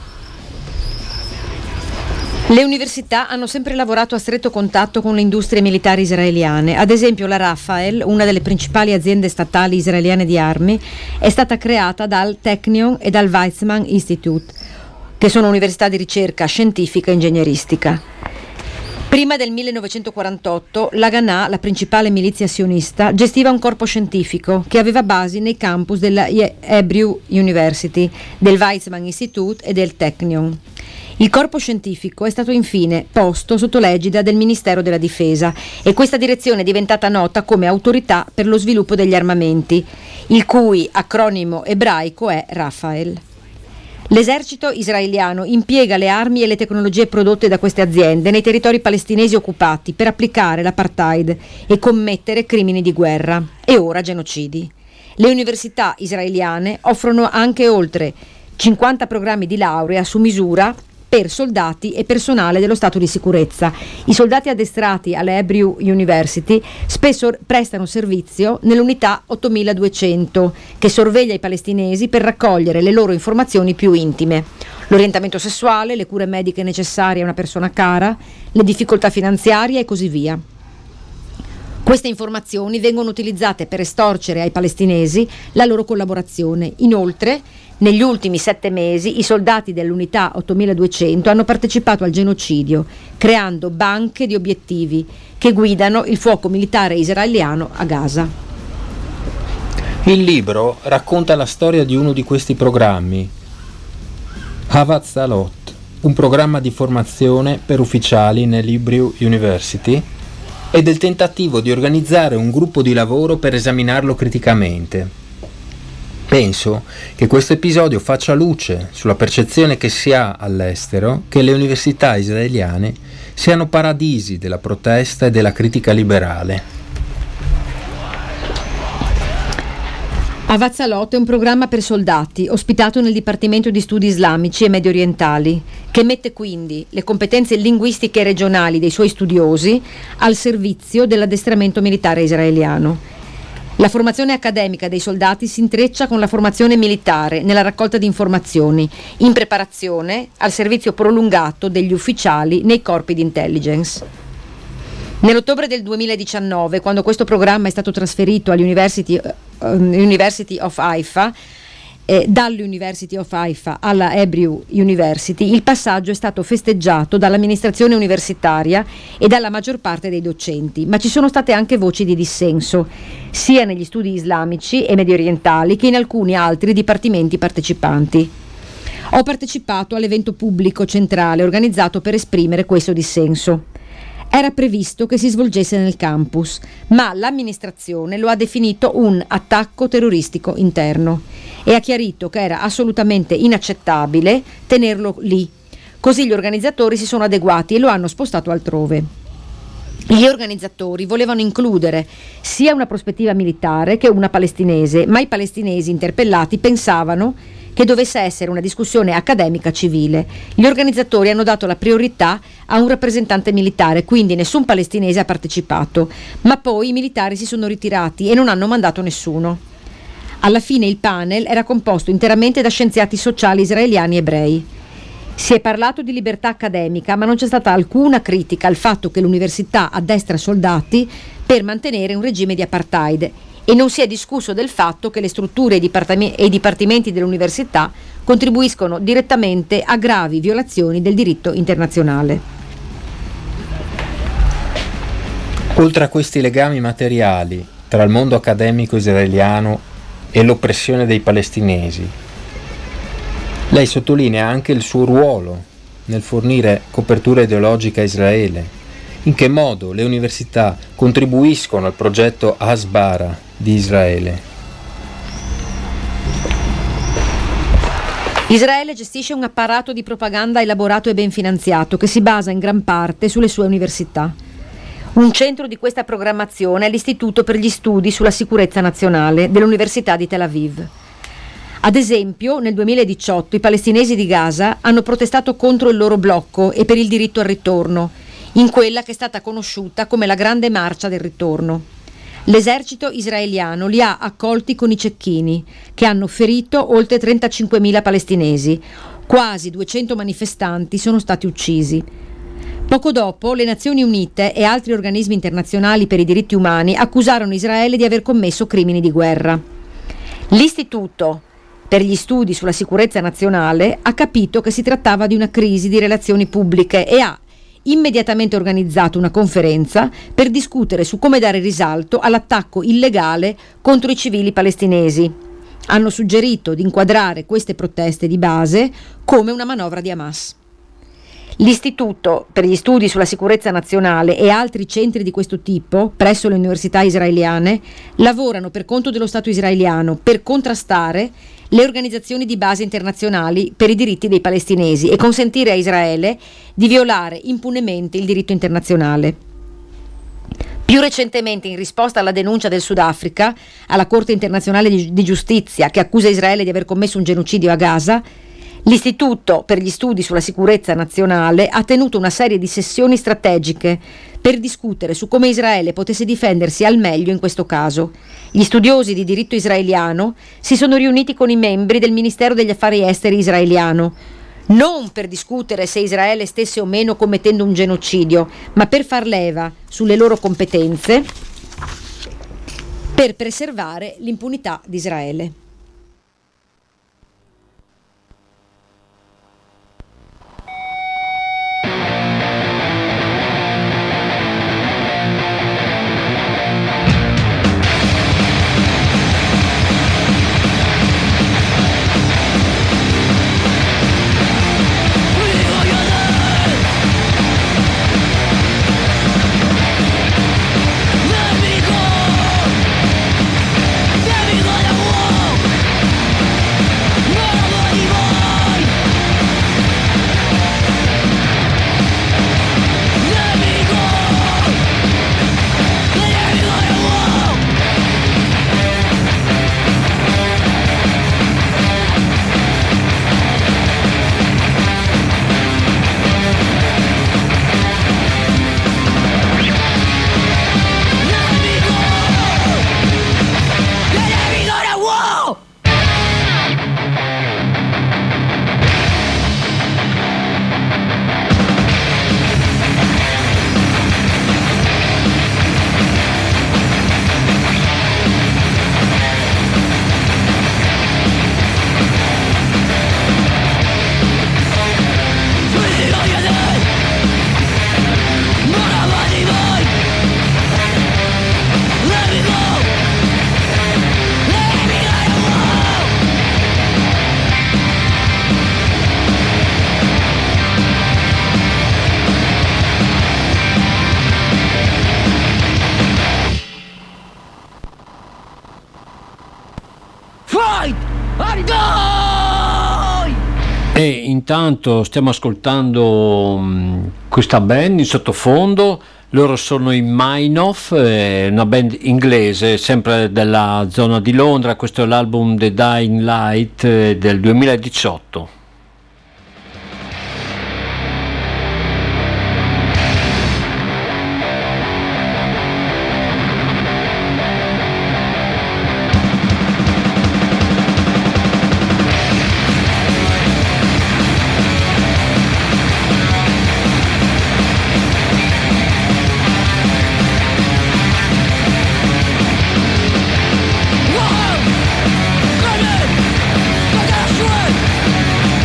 S2: Le università hanno sempre lavorato a stretto contatto con le industrie militari israeliane. Ad esempio la Rafael, una delle principali aziende statali israeliane di armi, è stata creata dal Technion e dal Weizmann Institute, che sono università di ricerca scientifica e ingegneristica. Prima del millenovecentoquarantotto, l'Haganah, la principale milizia sionista, gestiva un corpo scientifico che aveva basi nei campus della Hebrew University, del Weizmann Institute e del Technion. Il corpo scientifico è stato infine posto sotto l'egida del Ministero della Difesa e questa direzione è diventata nota come Autorità per lo sviluppo degli armamenti, il cui acronimo ebraico è Rafael. L'esercito israeliano impiega le armi e le tecnologie prodotte da queste aziende nei territori palestinesi occupati per applicare l'apartheid e commettere crimini di guerra e ora genocidi. Le università israeliane offrono anche oltre cinquanta programmi di laurea su misura per soldati e personale dello Stato di sicurezza. I soldati addestrati alle Hebrew University spesso prestano servizio nell'unità ottomiladuecento, che sorveglia i palestinesi per raccogliere le loro informazioni più intime: l'orientamento sessuale, le cure mediche necessarie a una persona cara, le difficoltà finanziarie e così via. Queste informazioni vengono utilizzate per estorcere ai palestinesi la loro collaborazione. Inoltre, negli ultimi sette mesi i soldati dell'unità ottomiladuecento hanno partecipato al genocidio, creando banche di obiettivi che guidano il fuoco militare israeliano a Gaza.
S3: Il libro racconta la storia di uno di questi programmi, Havatzalot, un programma di formazione per ufficiali nell'Hebrew University, e del tentativo di organizzare un gruppo di lavoro per esaminarlo criticamente. Penso che questo episodio faccia luce sulla percezione che si ha all'estero che le università israeliane siano paradisi della protesta e della critica liberale.
S2: Havatzalot è un programma per soldati ospitato nel Dipartimento di Studi Islamici e Medio Orientali, che mette quindi le competenze linguistiche regionali dei suoi studiosi al servizio dell'addestramento militare israeliano. La formazione accademica dei soldati si intreccia con la formazione militare nella raccolta di informazioni, in preparazione al servizio prolungato degli ufficiali nei corpi di intelligence. Nell'ottobre del duemiladiciannove, quando questo programma è stato trasferito all'University uh, University of Haifa, eh, dall'University of Haifa alla Hebrew University, il passaggio è stato festeggiato dall'amministrazione universitaria e dalla maggior parte dei docenti, ma ci sono state anche voci di dissenso, sia negli studi islamici e medio orientali che in alcuni altri dipartimenti partecipanti. Ho partecipato all'evento pubblico centrale organizzato per esprimere questo dissenso. Era previsto che si svolgesse nel campus, ma l'amministrazione lo ha definito un attacco terroristico interno e ha chiarito che era assolutamente inaccettabile tenerlo lì. Così gli organizzatori si sono adeguati e lo hanno spostato altrove. Gli organizzatori volevano includere sia una prospettiva militare che una palestinese, ma i palestinesi interpellati pensavano che dovesse essere una discussione accademica civile. Gli organizzatori hanno dato la priorità a un rappresentante militare, quindi nessun palestinese ha partecipato, ma poi i militari si sono ritirati e non hanno mandato nessuno. Alla fine il panel era composto interamente da scienziati sociali israeliani ebrei. Si è parlato di libertà accademica, ma non c'è stata alcuna critica al fatto che l'università addestra soldati per mantenere un regime di apartheid, e non si è discusso del fatto che le strutture e i dipartimenti dell'università contribuiscono direttamente a gravi violazioni del diritto internazionale.
S3: Oltre a questi legami materiali tra il mondo accademico israeliano e l'oppressione dei palestinesi, lei sottolinea anche il suo ruolo nel fornire copertura ideologica a Israele. In che modo le università contribuiscono al progetto Hasbara di Israele?
S2: Israele gestisce un apparato di propaganda elaborato e ben finanziato che si basa in gran parte sulle sue università. Un centro di questa programmazione è l'Istituto per gli Studi sulla Sicurezza Nazionale dell'Università di Tel Aviv. Ad esempio, nel duemiladiciotto i palestinesi di Gaza hanno protestato contro il loro blocco e per il diritto al ritorno, in quella che è stata conosciuta come la Grande Marcia del Ritorno. L'esercito israeliano li ha accolti con i cecchini, che hanno ferito oltre trentacinquemila palestinesi. Quasi duecento manifestanti sono stati uccisi. Poco dopo, le Nazioni Unite e altri organismi internazionali per i diritti umani accusarono Israele di aver commesso crimini di guerra. L'Istituto per gli Studi sulla Sicurezza Nazionale ha capito che si trattava di una crisi di relazioni pubbliche e ha immediatamente organizzato una conferenza per discutere su come dare risalto all'attacco illegale contro i civili palestinesi. Hanno suggerito di inquadrare queste proteste di base come una manovra di Hamas. L'Istituto per gli Studi sulla Sicurezza Nazionale e altri centri di questo tipo, presso le università israeliane, lavorano per conto dello Stato israeliano per contrastare le organizzazioni di base internazionali per i diritti dei palestinesi e consentire a Israele di violare impunemente il diritto internazionale. Più recentemente, in risposta alla denuncia del Sudafrica alla Corte internazionale di, di giustizia che accusa Israele di aver commesso un genocidio a Gaza, l'Istituto per gli Studi sulla Sicurezza Nazionale ha tenuto una serie di sessioni strategiche per discutere su come Israele potesse difendersi al meglio in questo caso. Gli studiosi di diritto israeliano si sono riuniti con i membri del Ministero degli Affari Esteri israeliano, non per discutere se Israele stesse o meno commettendo un genocidio, ma per far leva sulle loro competenze per preservare l'impunità di Israele.
S1: E intanto stiamo ascoltando um, questa band in sottofondo. Loro sono i Meinhof, eh, una band inglese sempre della zona di Londra. Questo è l'album The Dying Light eh, del duemiladiciotto.
S4: Whoa! Come in! I got a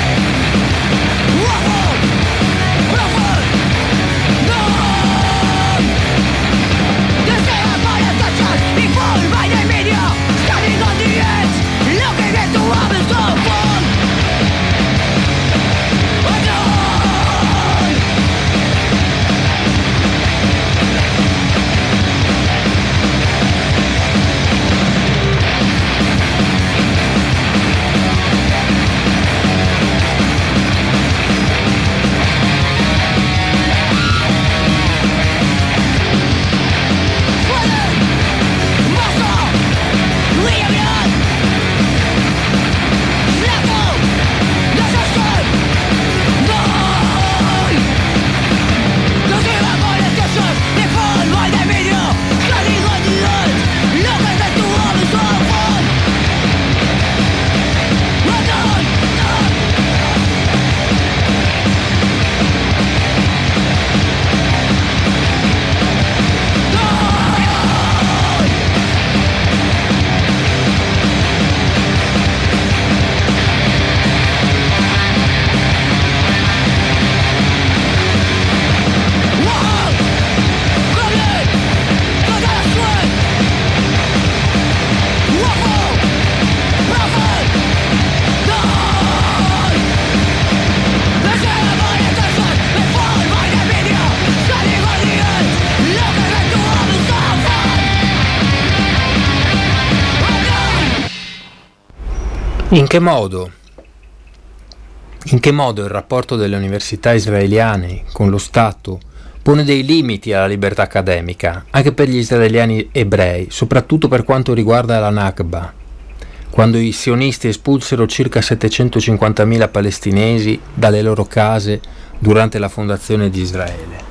S3: In che modo? In che modo il rapporto delle università israeliane con lo Stato pone dei limiti alla libertà accademica, anche per gli israeliani ebrei, soprattutto per quanto riguarda la Nakba, quando i sionisti espulsero circa settecentocinquantamila palestinesi dalle loro case durante la fondazione di Israele.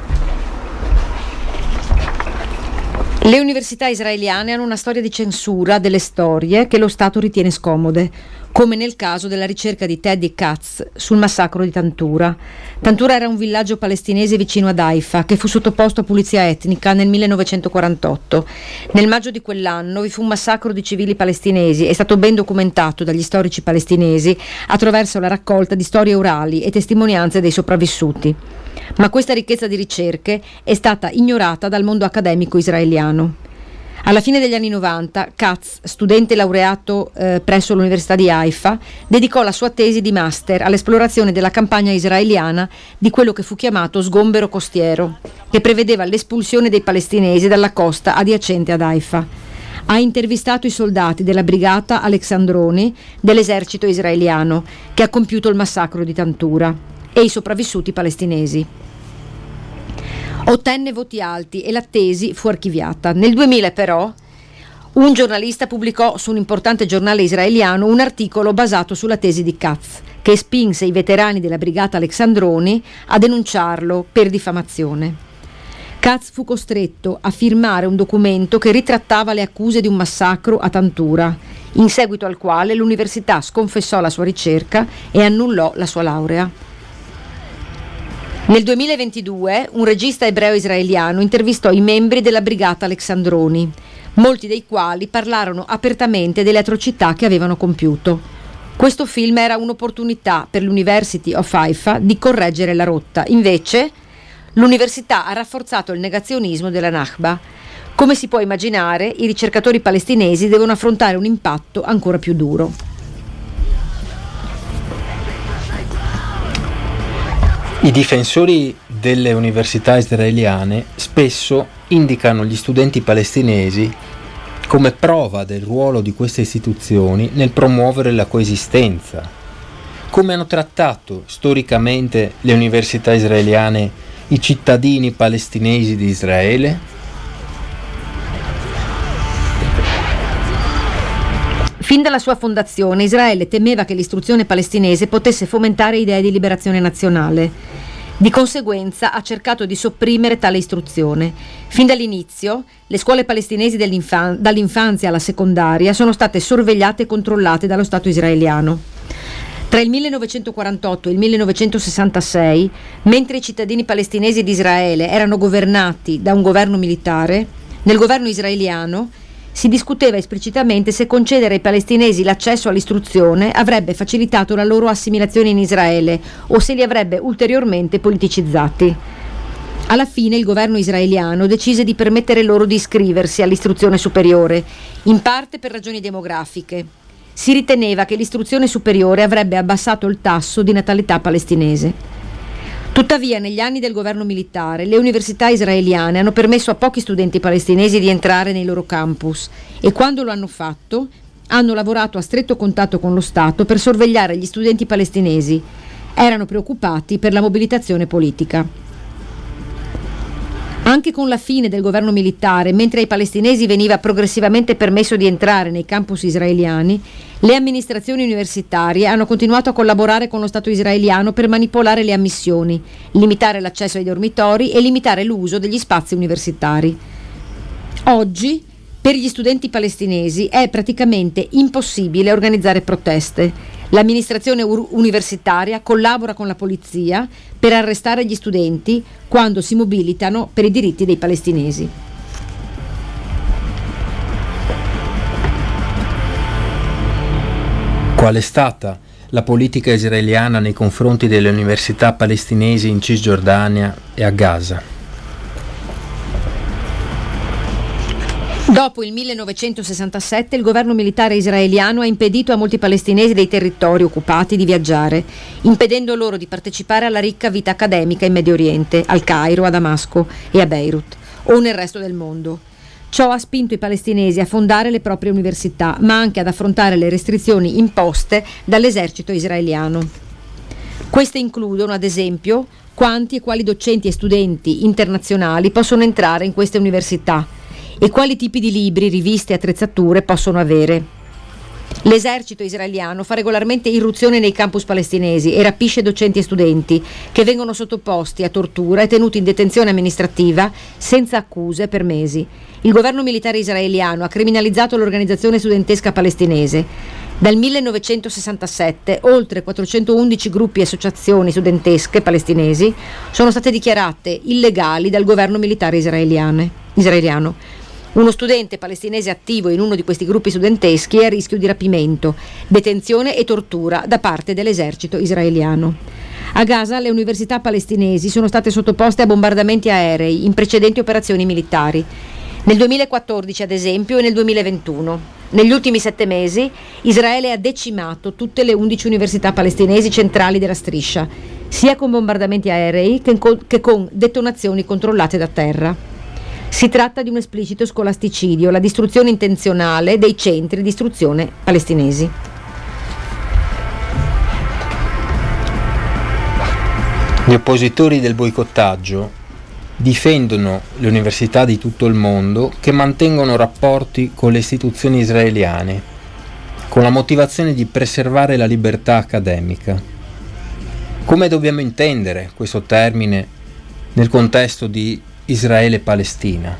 S2: Le università israeliane hanno una storia di censura delle storie che lo Stato ritiene scomode, come nel caso della ricerca di Teddy Katz sul massacro di Tantura. Tantura era un villaggio palestinese vicino ad Haifa che fu sottoposto a pulizia etnica nel millenovecentoquarantotto. Nel maggio di quell'anno vi fu un massacro di civili palestinesi, è stato ben documentato dagli storici palestinesi attraverso la raccolta di storie orali e testimonianze dei sopravvissuti. Ma questa ricchezza di ricerche è stata ignorata dal mondo accademico israeliano. Alla fine degli anni novanta, Katz, studente laureato eh, presso l'Università di Haifa, dedicò la sua tesi di master all'esplorazione della campagna israeliana di quello che fu chiamato sgombero costiero, che prevedeva l'espulsione dei palestinesi dalla costa adiacente ad Haifa. Ha intervistato i soldati della brigata Alexandroni dell'esercito israeliano che ha compiuto il massacro di Tantura e i sopravvissuti palestinesi. Ottenne voti alti e la tesi fu archiviata. Nel duemila però un giornalista pubblicò su un importante giornale israeliano un articolo basato sulla tesi di Katz, che spinse i veterani della brigata Alexandroni a denunciarlo per diffamazione. Katz fu costretto a firmare un documento che ritrattava le accuse di un massacro a Tantura, in seguito al quale l'università sconfessò la sua ricerca e annullò la sua laurea. Nel duemilaventidue un regista ebreo israeliano intervistò i membri della brigata Alexandroni, molti dei quali parlarono apertamente delle atrocità che avevano compiuto. Questo film era un'opportunità per l'University of Haifa di correggere la rotta. Invece, l'università ha rafforzato il negazionismo della Nakba. Come si può immaginare, i ricercatori palestinesi devono affrontare un impatto ancora più duro.
S3: I difensori delle università israeliane spesso indicano gli studenti palestinesi come prova del ruolo di queste istituzioni nel promuovere la coesistenza. Come hanno trattato storicamente le università israeliane i cittadini palestinesi di Israele?
S2: Fin dalla sua fondazione, Israele temeva che l'istruzione palestinese potesse fomentare idee di liberazione nazionale. Di conseguenza ha cercato di sopprimere tale istruzione. Fin dall'inizio, le scuole palestinesi dall'infan- dall'infanzia alla secondaria sono state sorvegliate e controllate dallo Stato israeliano. Tra il millenovecentoquarantotto e il millenovecentosessantasei, mentre i cittadini palestinesi di Israele erano governati da un governo militare, nel governo israeliano si discuteva esplicitamente se concedere ai palestinesi l'accesso all'istruzione avrebbe facilitato la loro assimilazione in Israele o se li avrebbe ulteriormente politicizzati. Alla fine il governo israeliano decise di permettere loro di iscriversi all'istruzione superiore, in parte per ragioni demografiche. Si riteneva che l'istruzione superiore avrebbe abbassato il tasso di natalità palestinese. Tuttavia, negli anni del governo militare, le università israeliane hanno permesso a pochi studenti palestinesi di entrare nei loro campus e quando lo hanno fatto, hanno lavorato a stretto contatto con lo Stato per sorvegliare gli studenti palestinesi. Erano preoccupati per la mobilitazione politica. Anche con la fine del governo militare, mentre ai palestinesi veniva progressivamente permesso di entrare nei campus israeliani, le amministrazioni universitarie hanno continuato a collaborare con lo Stato israeliano per manipolare le ammissioni, limitare l'accesso ai dormitori e limitare l'uso degli spazi universitari. Oggi, per gli studenti palestinesi è praticamente impossibile organizzare proteste. L'amministrazione ur- universitaria collabora con la polizia per arrestare gli studenti quando si mobilitano per i diritti dei palestinesi.
S3: Qual è stata la politica israeliana nei confronti delle università palestinesi in Cisgiordania e a Gaza?
S2: Dopo il millenovecentosessantasette il governo militare israeliano ha impedito a molti palestinesi dei territori occupati di viaggiare, impedendo loro di partecipare alla ricca vita accademica in Medio Oriente, al Cairo, a Damasco e a Beirut, o nel resto del mondo. Ciò ha spinto i palestinesi a fondare le proprie università, ma anche ad affrontare le restrizioni imposte dall'esercito israeliano. Queste includono, ad esempio, quanti e quali docenti e studenti internazionali possono entrare in queste università e quali tipi di libri, riviste e attrezzature possono avere. L'esercito israeliano fa regolarmente irruzione nei campus palestinesi e rapisce docenti e studenti che vengono sottoposti a tortura e tenuti in detenzione amministrativa senza accuse per mesi. Il governo militare israeliano ha criminalizzato l'organizzazione studentesca palestinese. Dal millenovecentosessantasette oltre quattrocentoundici gruppi e associazioni studentesche palestinesi sono state dichiarate illegali dal governo militare israeliane, israeliano. Uno studente palestinese attivo in uno di questi gruppi studenteschi è a rischio di rapimento, detenzione e tortura da parte dell'esercito israeliano. A Gaza le università palestinesi sono state sottoposte a bombardamenti aerei in precedenti operazioni militari. Nel duemilaquattordici, ad esempio, e nel duemilaventuno. Negli ultimi sette mesi Israele ha decimato tutte le undici università palestinesi centrali della striscia, sia con bombardamenti aerei che con, che con detonazioni controllate da terra. Si tratta di un esplicito scolastiциdio, la distruzione intenzionale dei centri di istruzione palestinesi.
S3: Gli oppositori del boicottaggio difendono le università di tutto il mondo che mantengono rapporti con le istituzioni israeliane, con la motivazione di preservare la libertà accademica. Come dobbiamo intendere questo termine nel contesto di Israele e Palestina?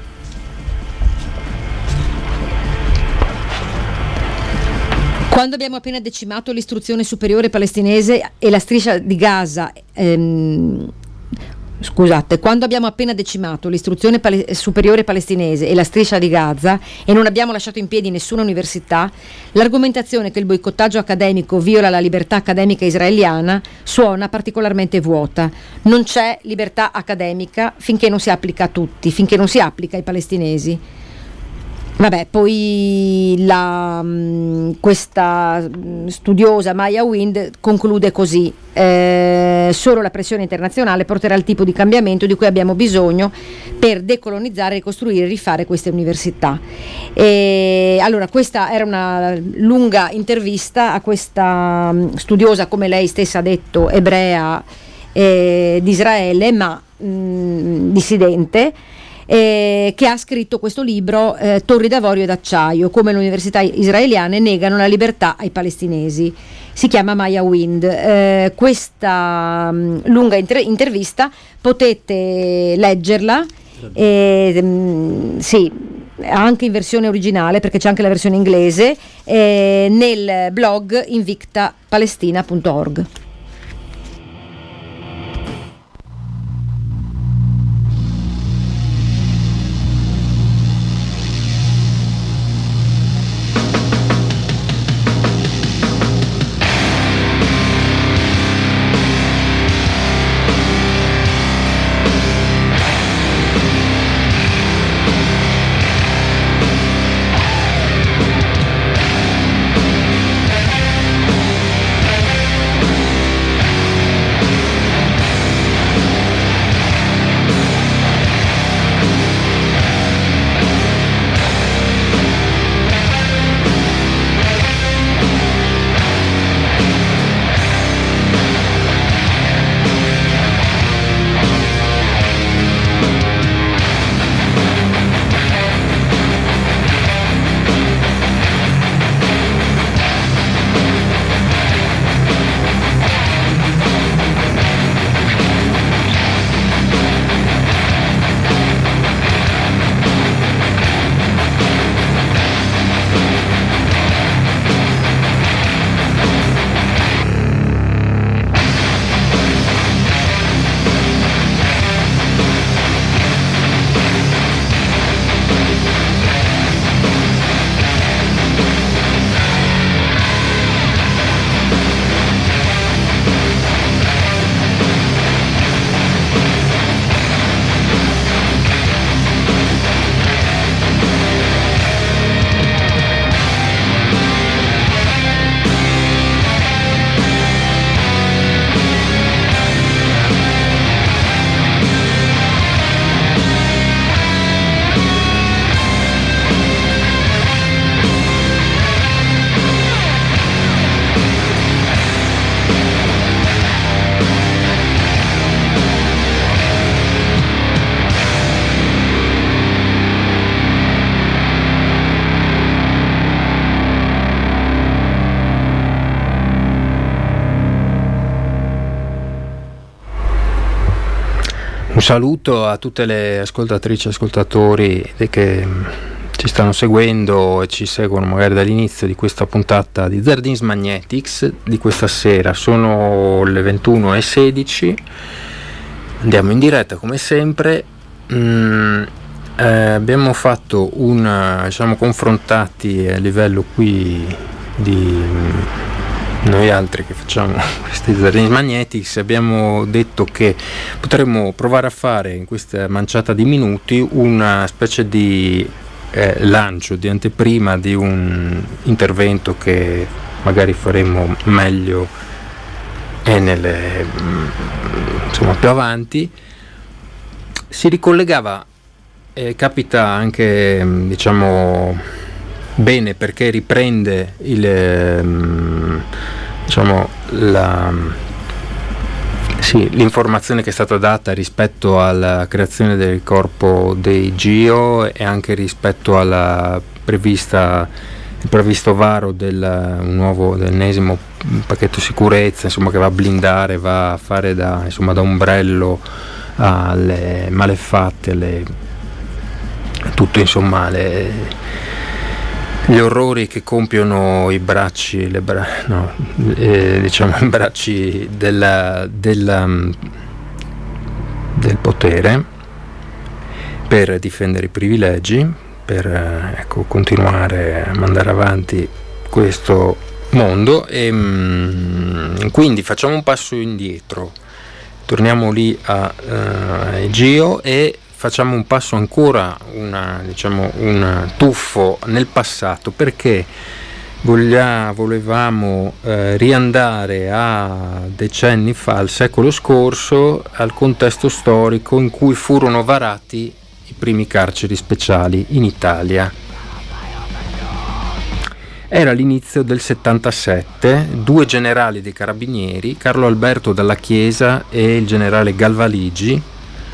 S2: Quando abbiamo appena decimato l'istruzione superiore palestinese e la striscia di Gaza, ehm, scusate, quando abbiamo appena decimato l'istruzione pale- superiore palestinese e la striscia di Gaza e non abbiamo lasciato in piedi nessuna università, l'argomentazione che il boicottaggio accademico viola la libertà accademica israeliana suona particolarmente vuota. Non c'è libertà accademica finché non si applica a tutti, finché non si applica ai palestinesi. Vabbè, poi la, questa studiosa Maya Wind conclude così: eh, solo la pressione internazionale porterà al tipo di cambiamento di cui abbiamo bisogno per decolonizzare, ricostruire e rifare queste università. E, allora, questa era una lunga intervista a questa studiosa, come lei stessa ha detto, ebrea eh, di Israele, ma mh, dissidente, Eh, che ha scritto questo libro, eh, Torri d'avorio ed acciaio, come le università israeliane negano la libertà ai palestinesi. Si chiama Maya Wind. Eh, questa mh, lunga inter- intervista potete leggerla, eh, mh, sì, anche in versione originale, perché c'è anche la versione inglese, eh, nel blog invicta palestina punto org.
S3: saluto a tutte le ascoltatrici e ascoltatori che ci stanno seguendo e ci seguono magari dall'inizio di questa puntata di Zardins Magnetics di questa sera. Sono le ventuno e sedici, andiamo in diretta come sempre. Mm, eh, abbiamo fatto un, diciamo, confrontati a livello qui di noi altri che facciamo questi Zardins Magnetics, abbiamo detto che potremmo provare a fare in questa manciata di minuti una specie di eh, lancio, di anteprima di un intervento che magari faremo meglio e nelle, insomma, più avanti. Si ricollegava, eh, capita anche, diciamo, bene perché riprende il, diciamo, la, sì, l'informazione che è stata data rispetto alla creazione del corpo dei Gio e anche rispetto alla prevista il previsto varo del un nuovo dell'ennesimo pacchetto sicurezza, insomma, che va a blindare, va a fare da, insomma, da ombrello alle malefatte, alle, tutto, insomma, le gli orrori che compiono i bracci, le bra- no, eh, diciamo i bracci della, della, del potere per difendere i privilegi, per eh, ecco, continuare a mandare avanti questo mondo. E mh, quindi facciamo un passo indietro, torniamo lì a uh, Gio e facciamo un passo ancora, una, diciamo, un tuffo nel passato, perché voglia, volevamo eh, riandare a decenni fa, al secolo scorso, al contesto storico in cui furono varati i primi carceri speciali in Italia. Era l'inizio del settantasette, due generali dei carabinieri, Carlo Alberto Dalla Chiesa e il generale Galvaligi,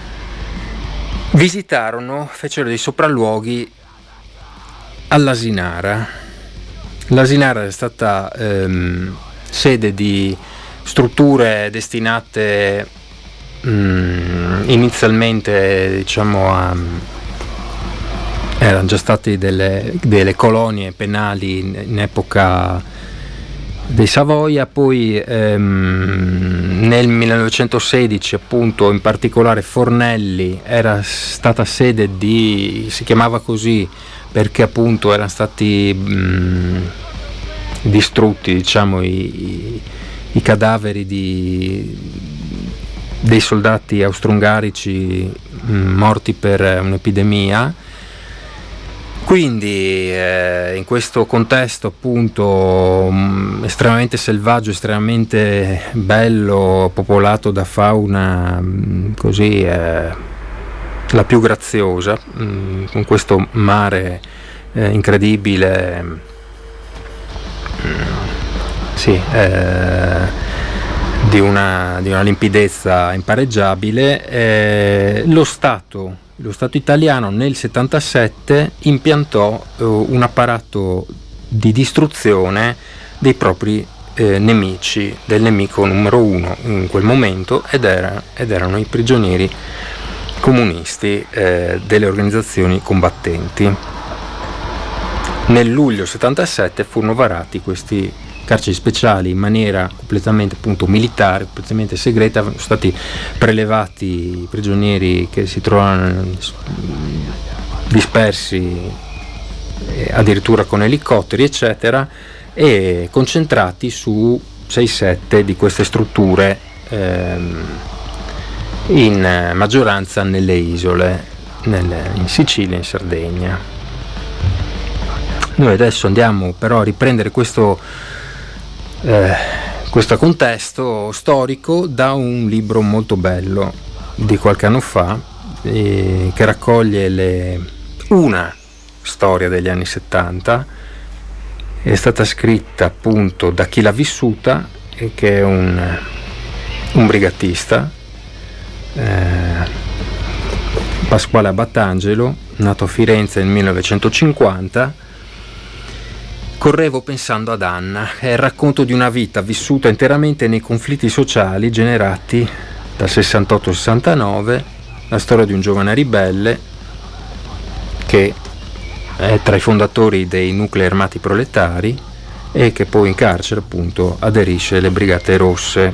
S3: visitarono, fecero dei sopralluoghi all'Asinara. L'Asinara è stata ehm, sede di strutture destinate mh, inizialmente, diciamo, a erano già state delle, delle colonie penali in, in epoca dei Savoia, poi ehm, nel millenovecentosedici, appunto, in particolare Fornelli era stata sede di, si chiamava così perché appunto erano stati mh, distrutti, diciamo, i, i, i cadaveri di, dei soldati austro-ungarici mh, morti per un'epidemia. Quindi eh, in questo contesto, appunto, mh, estremamente selvaggio, estremamente bello, popolato da fauna mh, così eh, la più graziosa, mh, con questo mare eh, incredibile, mh, sì, eh, di una, di una limpidezza impareggiabile, eh, lo Stato Lo Stato italiano nel settantasette impiantò eh, un apparato di distruzione dei propri eh, nemici, del nemico numero uno in quel momento, ed, era, ed erano i prigionieri comunisti eh, delle organizzazioni combattenti. Nel luglio settantasette furono varati questi carceri speciali in maniera completamente, appunto, militare, completamente segreta. Sono stati prelevati i prigionieri che si trovavano dispersi, eh, addirittura con elicotteri, eccetera, e concentrati su sei sette di queste strutture, ehm, in maggioranza nelle isole, nelle, in Sicilia e in Sardegna. Noi adesso andiamo però a riprendere questo Eh, questo contesto storico da un libro molto bello di qualche anno fa, eh, che raccoglie le, una storia degli anni settanta. È stata scritta, appunto, da chi l'ha vissuta, e che è un, un brigatista, eh, Pasquale Abbatangelo, nato a Firenze nel millenovecentocinquanta. Correvo pensando ad Anna, è il racconto di una vita vissuta interamente nei conflitti sociali generati dal sessantotto sessantanove la storia di un giovane ribelle che è tra i fondatori dei nuclei armati proletari e che poi in carcere appunto aderisce alle Brigate Rosse.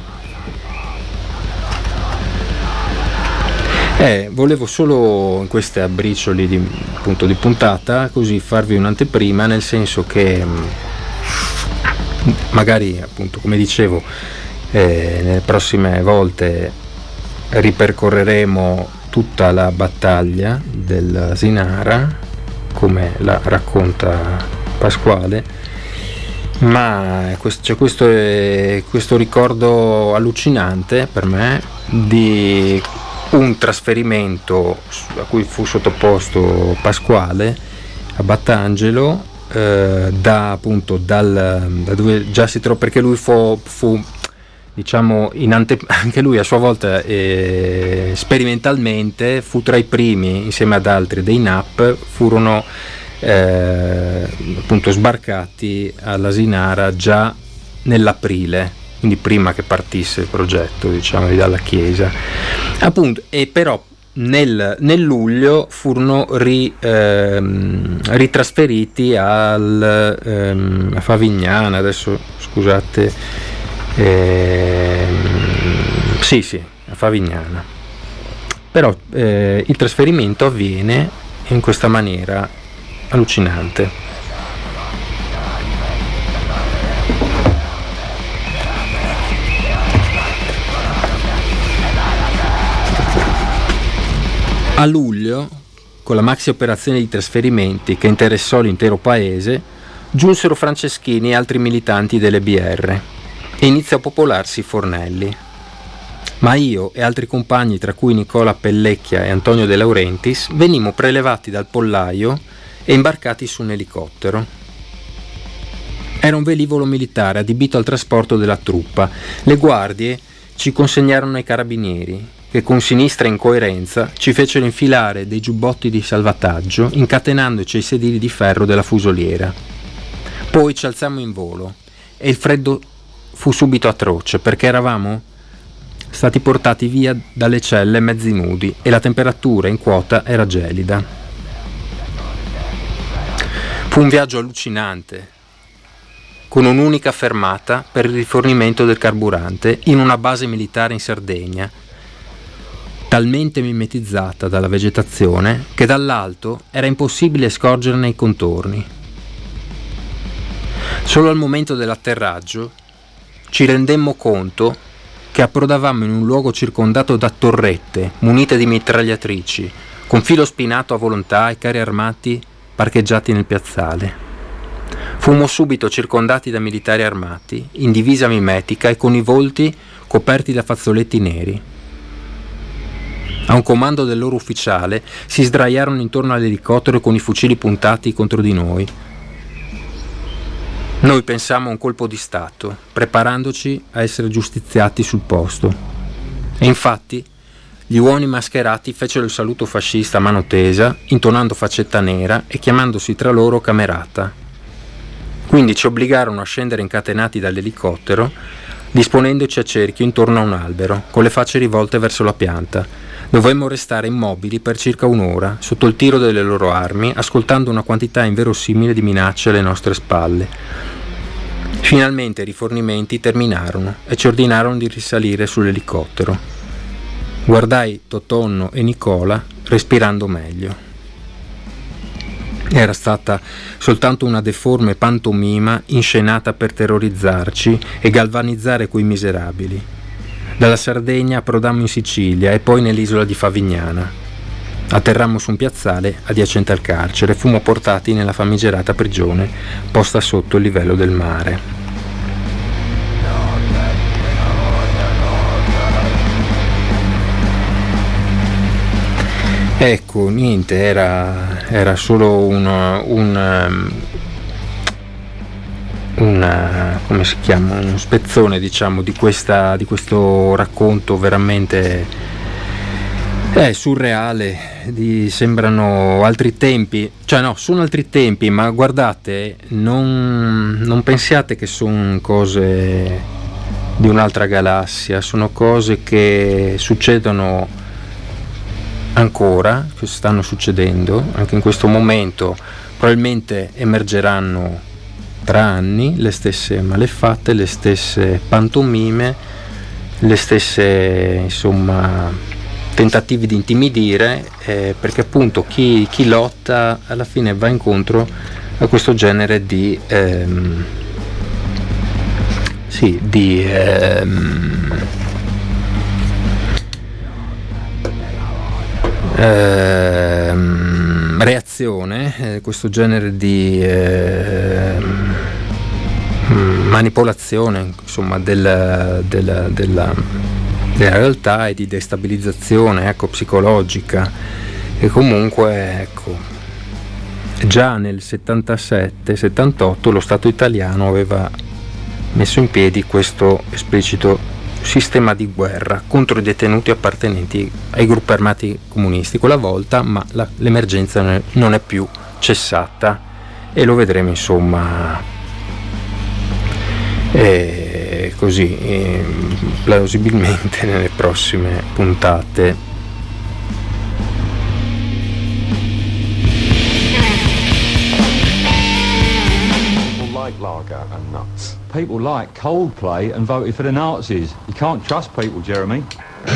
S3: Eh, volevo solo in queste abbricioli di, appunto, di puntata così farvi un'anteprima, nel senso che magari appunto come dicevo eh, nelle prossime volte ripercorreremo tutta la battaglia dell'Asinara come la racconta Pasquale, ma c'è questo, questo ricordo allucinante per me di un trasferimento a cui fu sottoposto Pasquale a Battangelo, eh, da appunto dal da dove già si trova, perché lui fu, fu diciamo in ante, anche lui a sua volta eh, sperimentalmente fu tra i primi insieme ad altri dei N A P, furono eh, appunto sbarcati all'Asinara già nell'aprile, quindi prima che partisse il progetto, diciamo, dalla chiesa appunto, e però nel, nel luglio furono ri, ehm, ritrasferiti al, ehm, a Favignana, adesso scusate, ehm, sì sì a Favignana, però eh, il trasferimento avviene in questa maniera allucinante. A luglio, con la maxi operazione di trasferimenti che interessò l'intero paese, giunsero Franceschini e altri militanti delle B R e iniziò a popolarsi Fornelli. Ma io e altri compagni, tra cui Nicola Pellecchia e Antonio De Laurentiis, venimmo prelevati dal pollaio e imbarcati su un elicottero. Era un velivolo militare adibito al trasporto della truppa. Le guardie ci consegnarono ai carabinieri, che con sinistra incoerenza ci fecero infilare dei giubbotti di salvataggio incatenandoci ai sedili di ferro della fusoliera. Poi ci alzammo in volo e il freddo fu subito atroce, perché eravamo stati portati via dalle celle mezzi nudi e la temperatura in quota era gelida. Fu un viaggio allucinante, con un'unica fermata per il rifornimento del carburante in una base militare in Sardegna, talmente mimetizzata dalla vegetazione che dall'alto era impossibile scorgerne i contorni. Solo al momento dell'atterraggio ci rendemmo conto che approdavamo in un luogo circondato da torrette munite di mitragliatrici, con filo spinato a volontà e carri armati parcheggiati nel piazzale. Fummo subito circondati da militari armati, in divisa mimetica e con i volti coperti da fazzoletti neri. A un comando del loro ufficiale si sdraiarono intorno all'elicottero con i fucili puntati contro di noi. Noi pensammo a un colpo di stato, preparandoci a essere giustiziati sul posto. E infatti gli uomini mascherati fecero il saluto fascista a mano tesa, intonando faccetta nera e chiamandosi tra loro camerata. Quindi ci obbligarono a scendere incatenati dall'elicottero, disponendoci a cerchio intorno a un albero, con le facce rivolte verso la pianta. Dovemmo restare immobili per circa un'ora, sotto il tiro delle loro armi, ascoltando una quantità inverosimile di minacce alle nostre spalle. Finalmente i rifornimenti terminarono e ci ordinarono di risalire sull'elicottero. Guardai Totonno e Nicola respirando meglio. Era stata soltanto una deforme pantomima inscenata per terrorizzarci e galvanizzare quei miserabili. Dalla Sardegna approdammo in Sicilia e poi nell'isola di Favignana. Atterrammo su un piazzale adiacente al carcere e fummo portati nella famigerata prigione posta sotto il livello del mare. Ecco, niente, era, era solo una, un, una, come si chiama, uno spezzone, diciamo, di, questa, di questo racconto veramente eh, surreale. Di, sembrano altri tempi, cioè no, sono altri tempi, ma guardate, non, non pensiate che sono cose di un'altra galassia, sono cose che succedono ancora, che stanno succedendo anche in questo momento. Probabilmente emergeranno tra anni le stesse malefatte, le stesse pantomime, le stesse insomma tentativi di intimidire, eh, perché appunto chi, chi lotta alla fine va incontro a questo genere di ehm, sì, di ehm, ehm, reazione, eh, questo genere di ehm, manipolazione insomma della, della, della, della realtà e di destabilizzazione, ecco, psicologica. E comunque, ecco, già nel settantasette settantotto lo Stato italiano aveva messo in piedi questo esplicito sistema di guerra contro i detenuti appartenenti ai gruppi armati comunisti. Quella volta, ma la, l'emergenza non è più cessata, e lo vedremo insomma eh, così eh, plausibilmente nelle prossime puntate.
S4: Like lager and nuts. People like Coldplay and voted for the Nazis. You can't trust people, Jeremy.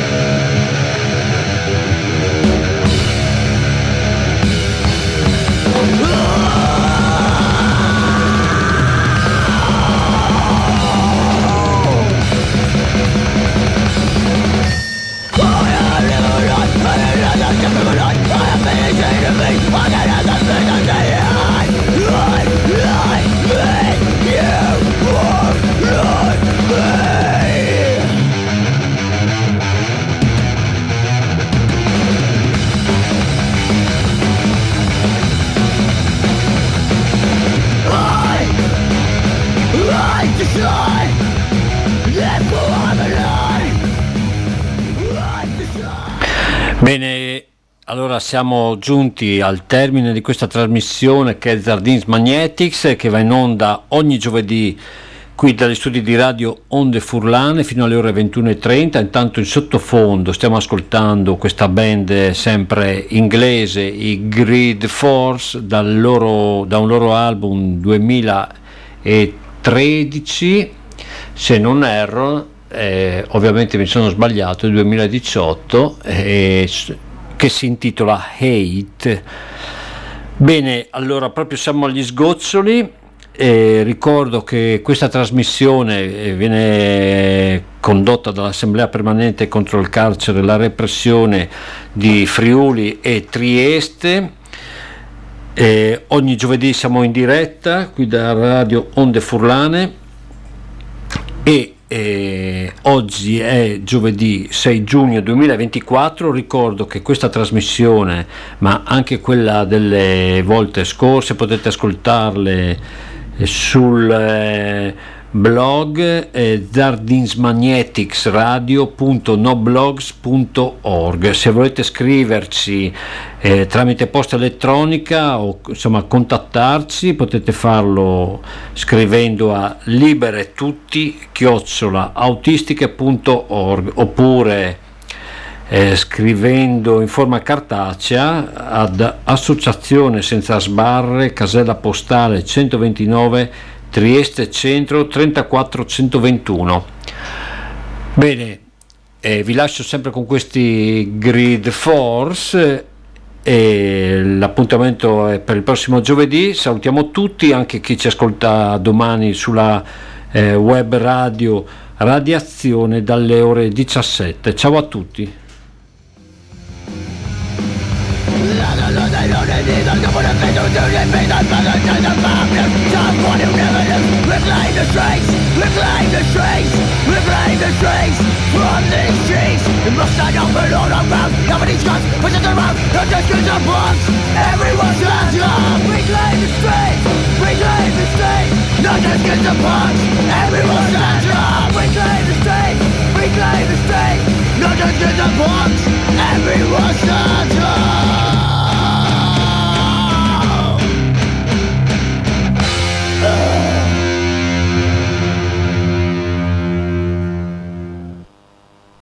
S1: Bene, allora siamo giunti al termine di questa trasmissione che è Zardins Magnetics, che va in onda ogni giovedì qui dagli studi di radio Onde Furlane fino alle ore ventuno e trenta. Intanto in sottofondo stiamo ascoltando questa band sempre inglese, i Greed Force, dal loro, da un loro album duemilatredici, se non erro. Eh, ovviamente mi sono sbagliato, il duemiladiciotto, eh, che si intitola Hate. Bene, allora proprio siamo agli sgoccioli. Eh, ricordo che questa trasmissione viene condotta dall'Assemblea Permanente contro il carcere e la repressione di Friuli e Trieste. Eh, ogni giovedì siamo in diretta qui da Radio Onde Furlane e E oggi è giovedì sei giugno duemilaventiquattro. Ricordo che questa trasmissione, ma anche quella delle volte scorse, potete ascoltarle sul eh, blog eh, zardinsmagneticsradio punto noblogs punto org. Se volete scriverci eh, tramite posta elettronica o insomma contattarci, potete farlo scrivendo a liberetutti chiocciola autistiche punto org oppure eh, scrivendo in forma cartacea ad Associazione Senza Sbarre, casella postale centoventinove, Trieste Centro trentaquattro centoventuno. Bene, eh, vi lascio sempre con questi Greed Force e l'appuntamento è per il prossimo giovedì. Salutiamo tutti, anche chi ci ascolta domani sulla eh, web radio Radiazione dalle ore diciassette. Ciao a tutti.
S5: Reclaim the streets, reclaim the streets, reclaim the streets from these streets. You must stand up and all around. Nobody's guns, push it around. Not just kids and punks. Everyone stands up. Reclaim the streets, reclaim the streets. Not just kids and punks. Everyone stands up. Reclaim the streets, reclaim the streets. Not just kids and punks. Everyone